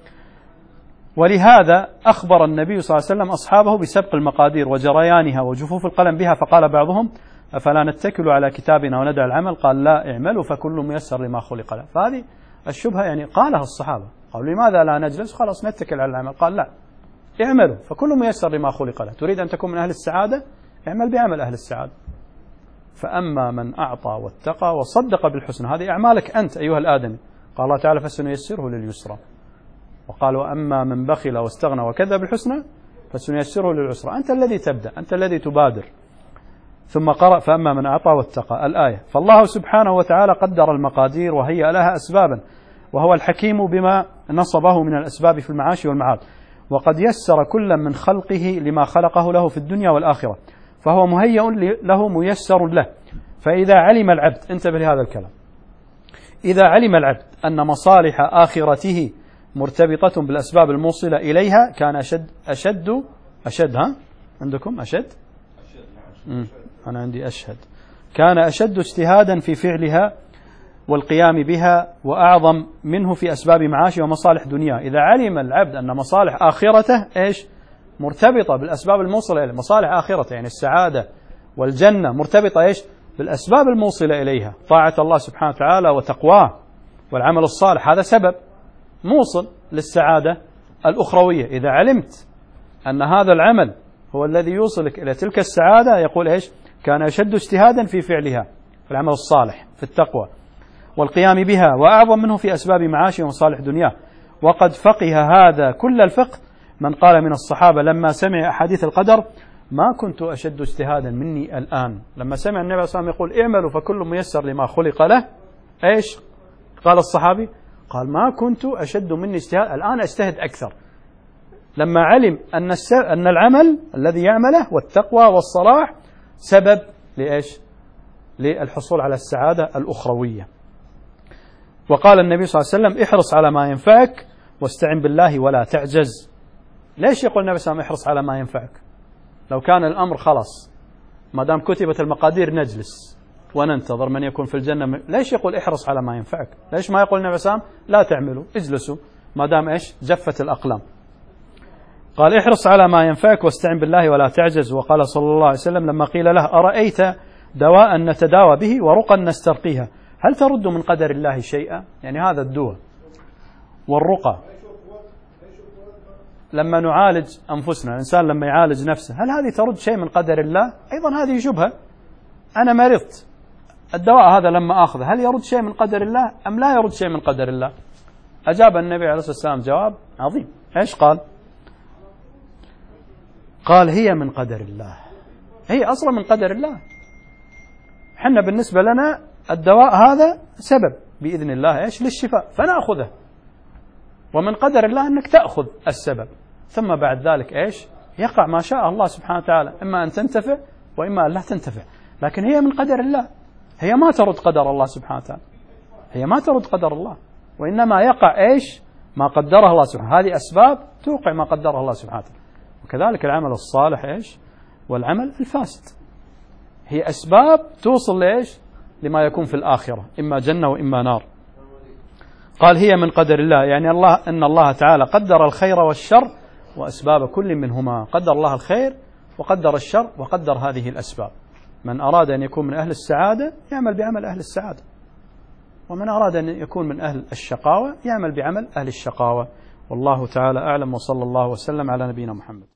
ولهذا أخبر النبي صلى الله عليه وسلم أصحابه بسبق المقادير وجريانها وجفوف القلم بها، فقال بعضهم أفلا نتكل على كتابنا وندع العمل؟ قال لا، اعملوا فكل ميسر لما خلق له. فهذه الشبهة يعني قالها الصحابة، قالوا لماذا لا نجلس خلاص نتكل على العمل؟ قال لا، اعملوا فكل ميسر لما خلق له. تريد أن تكون من أهل السعادة؟ اعمل بعمل أهل السعادة. فأما من أعطى واتقى وصدق بالحسنى، هذه أعمالك أنت أيها الآدمي. قال الله تعالى فسنيسره لليسرى. وقال وأما من بخل واستغنى وكذب بالحسنى فسنيسره للعسرى. أنت الذي تبدأ، أنت الذي تبادر. ثم قرأ فأما من أعطى واتقى الآية. فالله سبحانه وتعالى قدر المقادير وهيأ لها أسبابا، وهو الحكيم بما نصبه من الأسباب في المعاش والمعاد، وقد يسر كل من خلقه لما خلقه له في الدنيا والآخرة، فهو مهيأ له ميسر له. فإذا علم العبد، انتبه لهذا الكلام، إذا علم العبد أن مصالح آخرته مرتبطة بالأسباب الموصلة إليها كان أشد ها عندكم أشد أنا عندي أشهد كان أشد اجتهادا في فعلها والقيام بها وأعظم منه في أسباب معاشه ومصالح دنياه. إذا علم العبد أن مصالح آخرته إيش مرتبطة بالأسباب الموصلة إليها، مصالح آخرته يعني السعادة والجنة مرتبطة إيش بالأسباب الموصلة إليها، طاعة الله سبحانه وتعالى وتقواه والعمل الصالح، هذا سبب موصل للسعادة الأخروية. إذا علمت أن هذا العمل هو الذي يوصلك إلى تلك السعادة يقول إيش كان أشد اجتهادا في فعلها في العمل الصالح في التقوى والقيام بها وأعظم منه في أسباب معاشه ومصالح دنياه. وقد فقه هذا كل الفقه من قال من الصحابة لما سمع أحاديث القدر ما كنت أشد اجتهادا مني الآن. لما سمع النبي صلى الله عليه وسلم يقول اعملوا فكل ميسر لما خلق له، إيش قال الصحابي؟ قال ما كنت أشد مني اجتهاد، الآن أجتهد أكثر. لما علم أن العمل الذي يعمله والتقوى والصلاح سبب لإيش للحصول على السعادة الأخروية. وقال النبي صلى الله عليه وسلم احرص على ما ينفعك واستعن بالله ولا تعجز. ليش يقول النبي صلى الله عليه وسلم احرص على ما ينفعك؟ لو كان الأمر خلاص ما دام كتبت المقادير نجلس وننتظر من يكون في الجنة، ليش يقول احرص على ما ينفعك؟ ليش ما يقول النبي صلى الله عليه وسلم لا تعملوا اجلسوا ما دام إيش جفت الأقلام؟ قال احرص على ما ينفعك واستعن بالله ولا تعجز. وقال صلى الله عليه وسلم لما قيل له أرأيت دواء نتداوى به ورقا نسترقيها هل ترد من قدر الله شيئا؟ يعني هذا الدواء والرقى لما نعالج أنفسنا، الإنسان لما يعالج نفسه هل هذه ترد شيء من قدر الله؟ أيضا هذه شبهة. أنا مرضت الدواء هذا لما أخذه هل يرد شيء من قدر الله أم لا يرد شيء من قدر الله؟ أجاب النبي عليه الصلاة والسلام جواب عظيم. إيش قال؟ قال هي من قدر الله، هي أصلا من قدر الله. حنا بالنسبة لنا الدواء هذا سبب بإذن الله إيش للشفاء فنأخذه، ومن قدر الله أنك تأخذ السبب، ثم بعد ذلك إيش يقع ما شاء الله سبحانه وتعالى، إما أن تنتفع وإما أن لا تنتفع. لكن هي من قدر الله، هي ما ترد قدر الله سبحانه وتعالى، هي ما ترد قدر الله، وإنما يقع إيش ما قدره الله سبحانه. هذه أسباب توقع ما قدره الله سبحانه وتعالى. وكذلك العمل الصالح إيش والعمل الفاسد هي أسباب توصل لإيش لما يكون في الآخرة، إما جنة وإما نار. قال هي من قدر الله، يعني أن الله تعالى قدر الخير والشر وأسباب كل منهما. قدر الله الخير وقدر الشر وقدر هذه الأسباب. من أراد أن يكون من أهل السعادة يعمل بعمل أهل السعادة، ومن أراد أن يكون من أهل الشقاوة يعمل بعمل أهل الشقاوة. والله تعالى أعلم، وصلى الله وسلم على نبينا محمد.